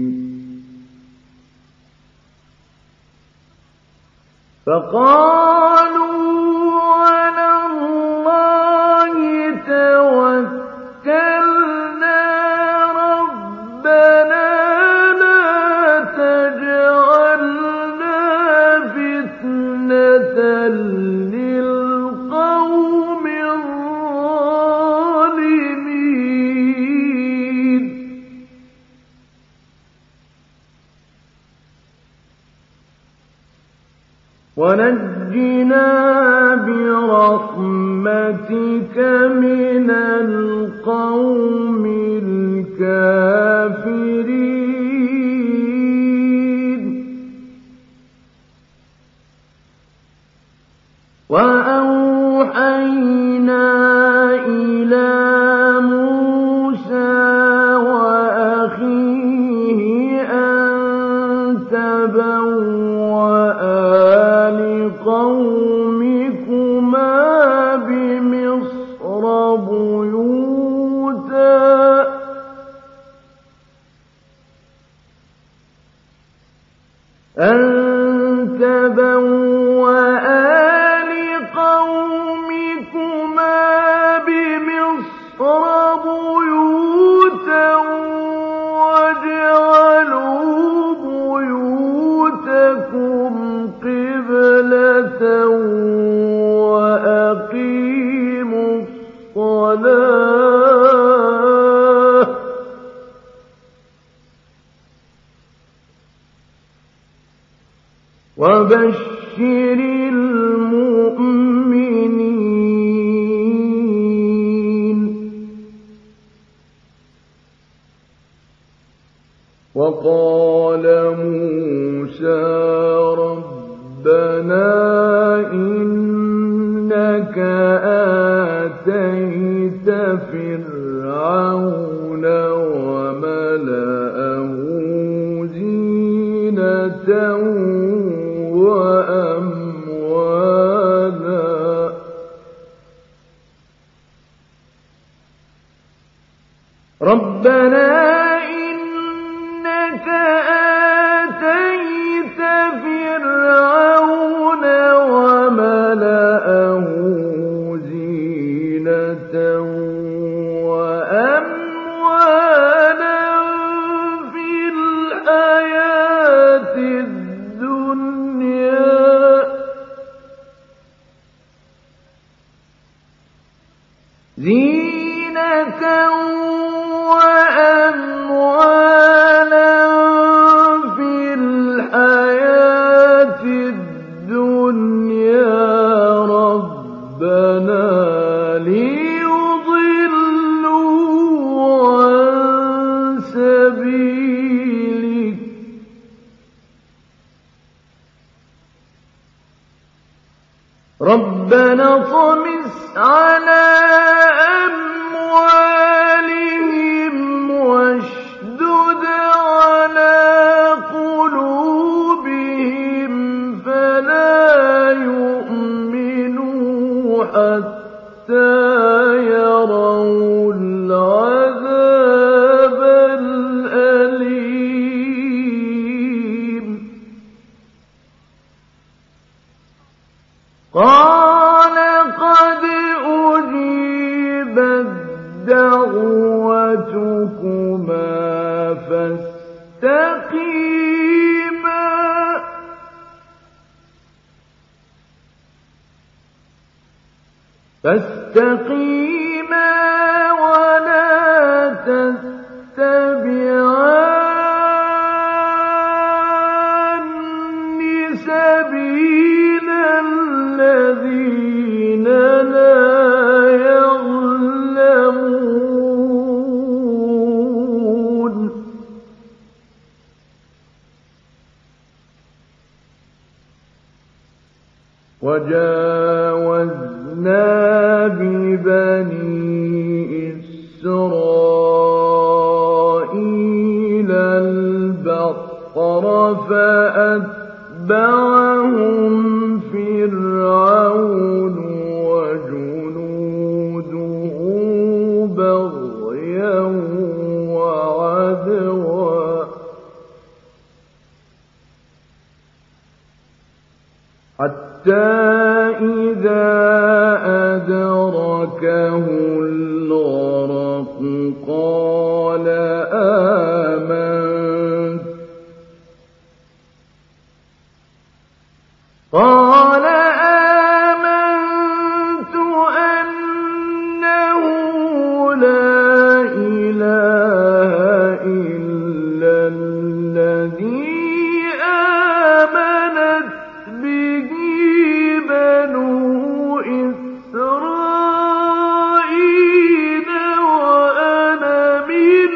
فقالوا على الله توكلنا ربنا للقوم الظالمين. ونجنا برحمتك من القوم الكافرين. وأوحينا إلى موسى وأخيه أن تبوأ لقومكما بمصر بيوتا واجعلوا بيوتكم قبلة وأقيموا الصلاة وبشر المؤمنين. وقال موسى ربنا إنك آتيت فرعون وملأه زينة وأموالا ربنا إنك آتيت فرعون وملأه زينة وأموالا في الحياة الدنيا زينة وأموالا في الحياة الدنيا ربنا ليضلوا عن سبيلك ربنا طمس على أموالهم واشدد على قلوبهم فلا يؤمنوا حتى يروا العذاب الأليم. قال قد أجيبت دعوتكما فاستقيما ولا تتبعان سبيل الذين لا يعلمون وجاوزنا ببني إسرائيل البحر فأتبعهم فرعون وجنوده بغيا وعدوا حتى إذا أدركه الغرق قال آمنت أنه لا إله إلا الذي آمنت به بنو إسرائيل وأنا من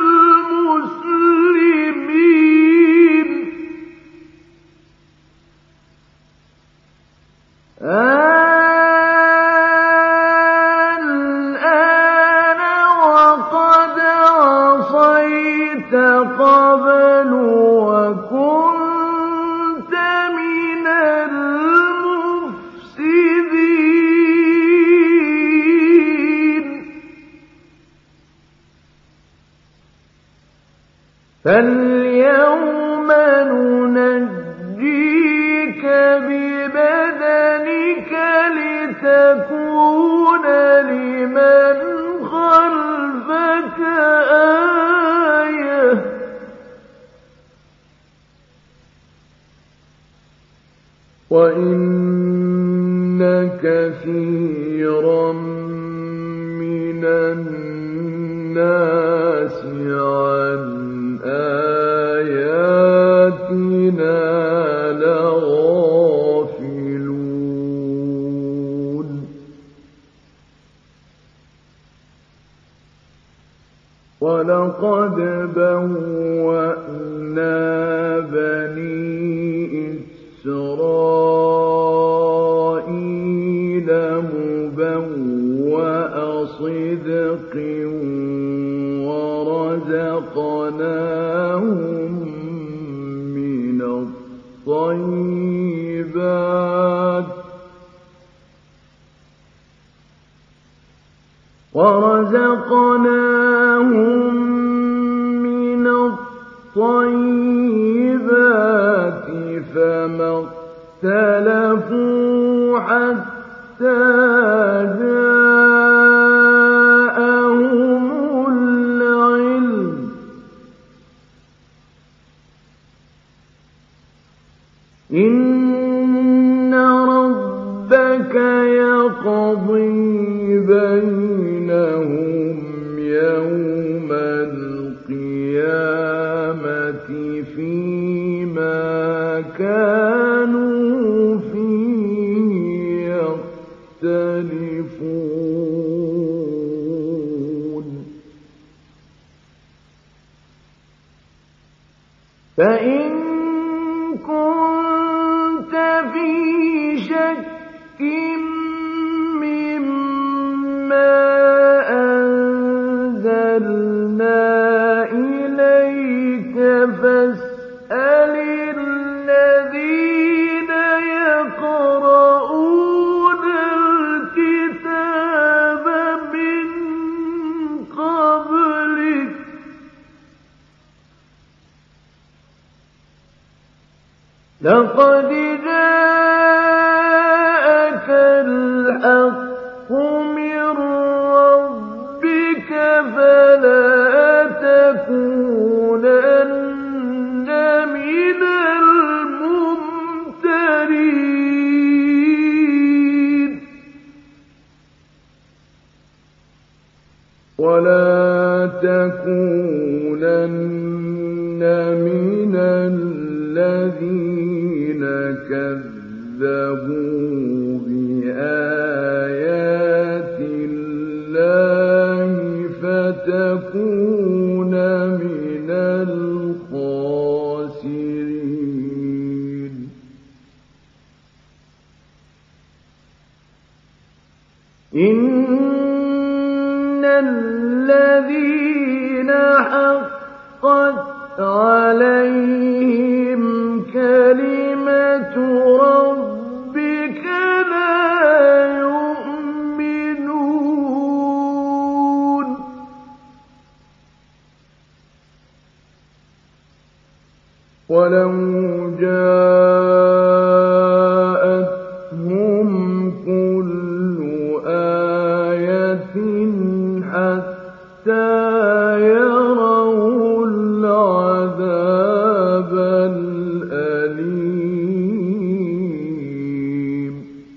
المسلمين الآن وقد عصيت قبل وكنت من المفسدين فاليوم ننجيك ببدنك لتكون لمن خلفك آية وإن كثيرا من الناس عن آياتنا لغافلون ولقد بوأنا بني إسرائيل مبوأ صدق ورزقناهم من الطيبات فما اختلفوا حتى جاءهم العلم إن ربك يقضي بينهم يوم القيامة فيما كانوا فيه يختلفون فإن كنت في شك مما أنزلنا إليك فاسأل الذين يقرؤون الكتاب من قبلك لقد جاءك الحق من ربك فلا تكونن من الممترين ولا تكونن من الذين كذبوا إن الذين حقت عليهم كلمة ربك لا يؤمنون ولو جاءتهم كل آية حتى يروا العذاب الأليم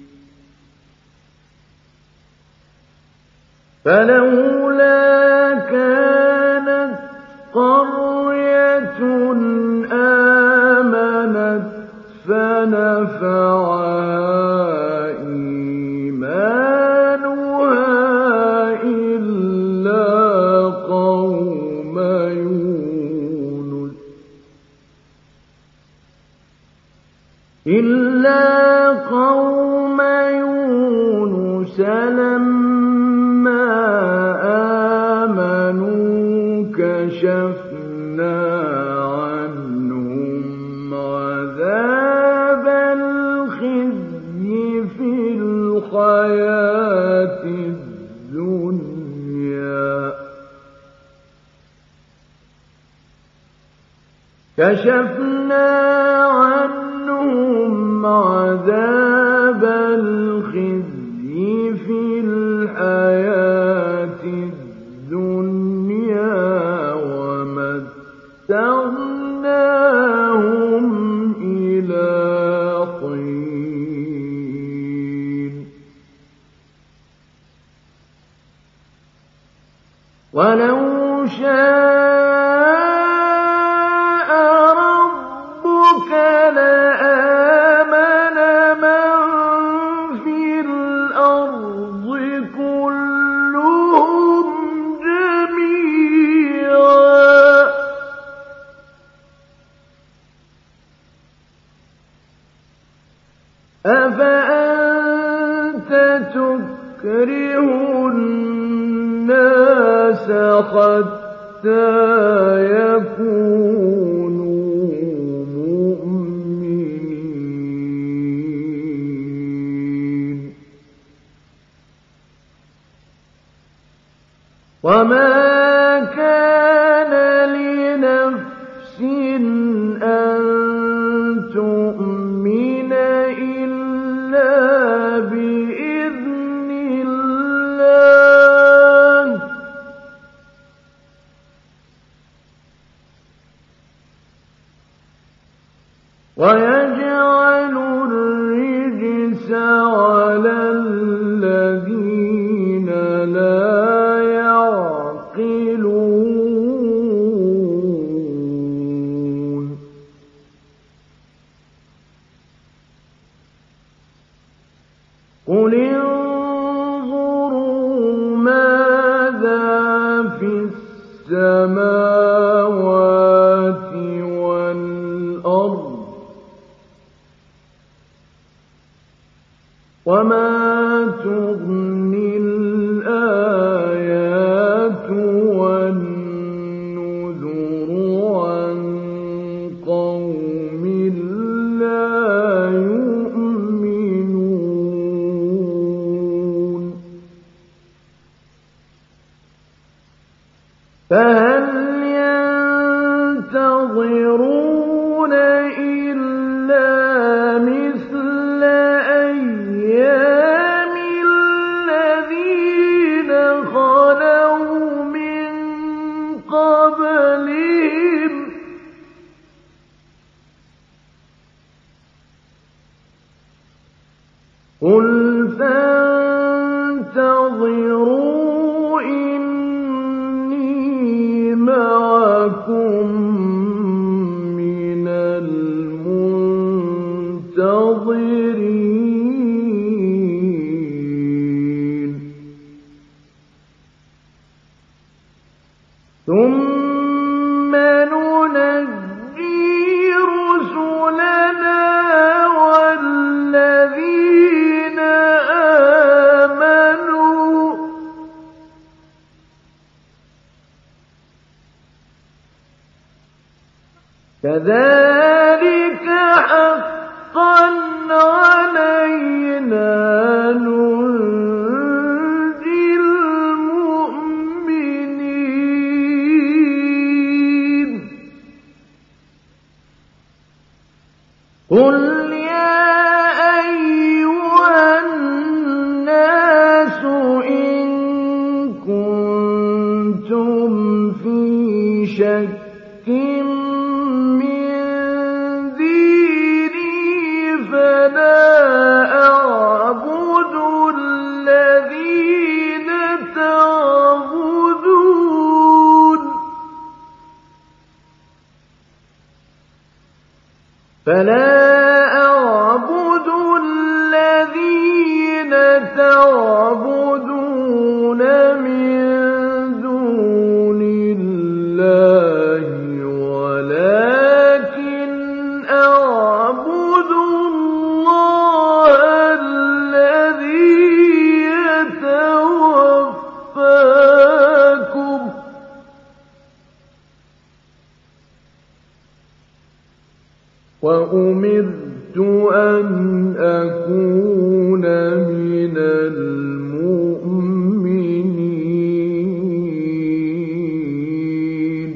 فلولا كانت قرية آمنت فنفعها إيمانها إلا قوم يونس لما آمنوا كشفنا عنهم عذاب الخزي في الحياة الدنيا كشفنا عنهم عذاب الخزي في الحياة الدنيا ومتعناهم إلى حين ولو شاء ربك لآمن من في الأرض كلهم جميعا أفأنت تكره الناس حتى يكونوا مؤمنين وما كان لنفس أن تؤمن إلا بإذن الله ويجعل الرجس على الذين لا يعقلون قل انظروا ماذا في السماوات والأرض وما تغني الآيات والنذر عن قوم لا يؤمنون فهل ينتظرون إلا مثل أيام الذين خلوا من قبلهم قل فانتظروا إني معكم من المنتظرين ثم ننجي رسلنا والذين كذلك حقا علينا ننجي المؤمنين قل يا أيها الناس إن كنتم في شك من ديني فلا أعبد الذين تعبدون من دون الله ولكن أعبد الله الذي يتوفاكم وأمرت أن أكون من المؤمنين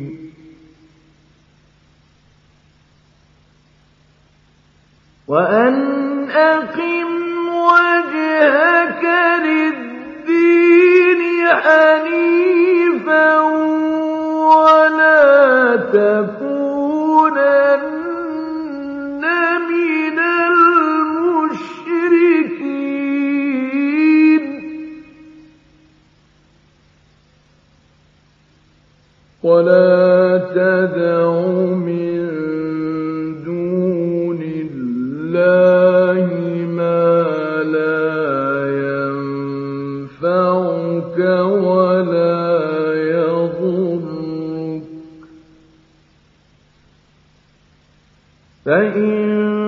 وأن أقم وجهك للدين حنيفا ولا تكونن من المشركين ولا تدع من دون الله ما لا ينفعك ولا يضرك فإن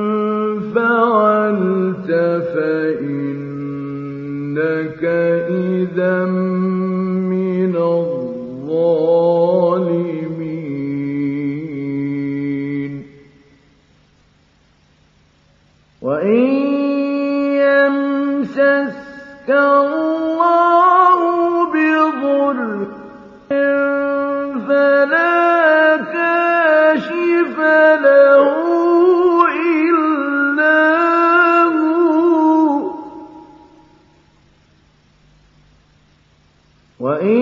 فعلت فإنك إذا من الظالمين وإن يمسسك الله بضر فلا كاشف له إلا هو وإن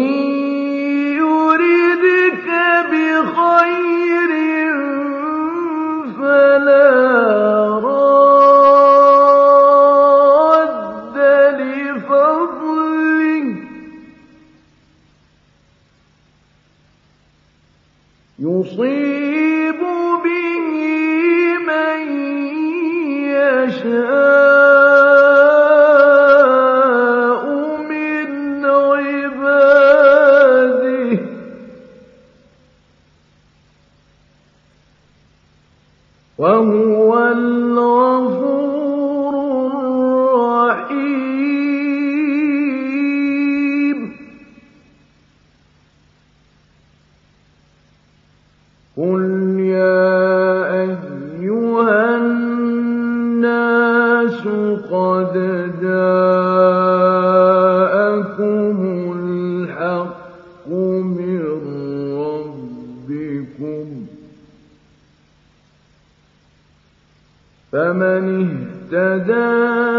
يردك بخير فلا راد لفضله يصيب به من يشاء من عباده وهو الغفور الرحيم قل يا أيها الناس قد جاءكم الحق من ربكم فمن اهتدى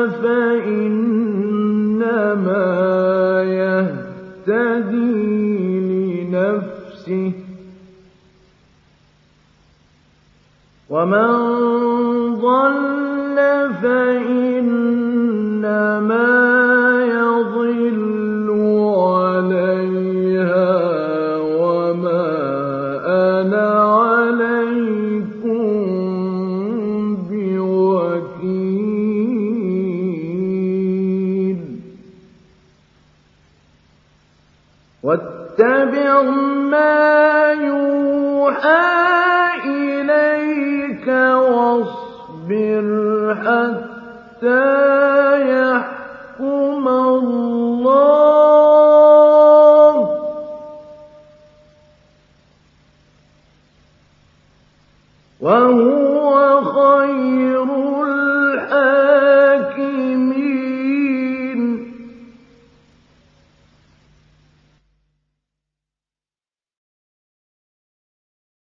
فإنما يهتدي لنفسه ومن ضل فإنما يضل عليها وما أنا عليكم بوكيل واتبع ما يوحى إليك واصبر حتى يحكم الله وهو خير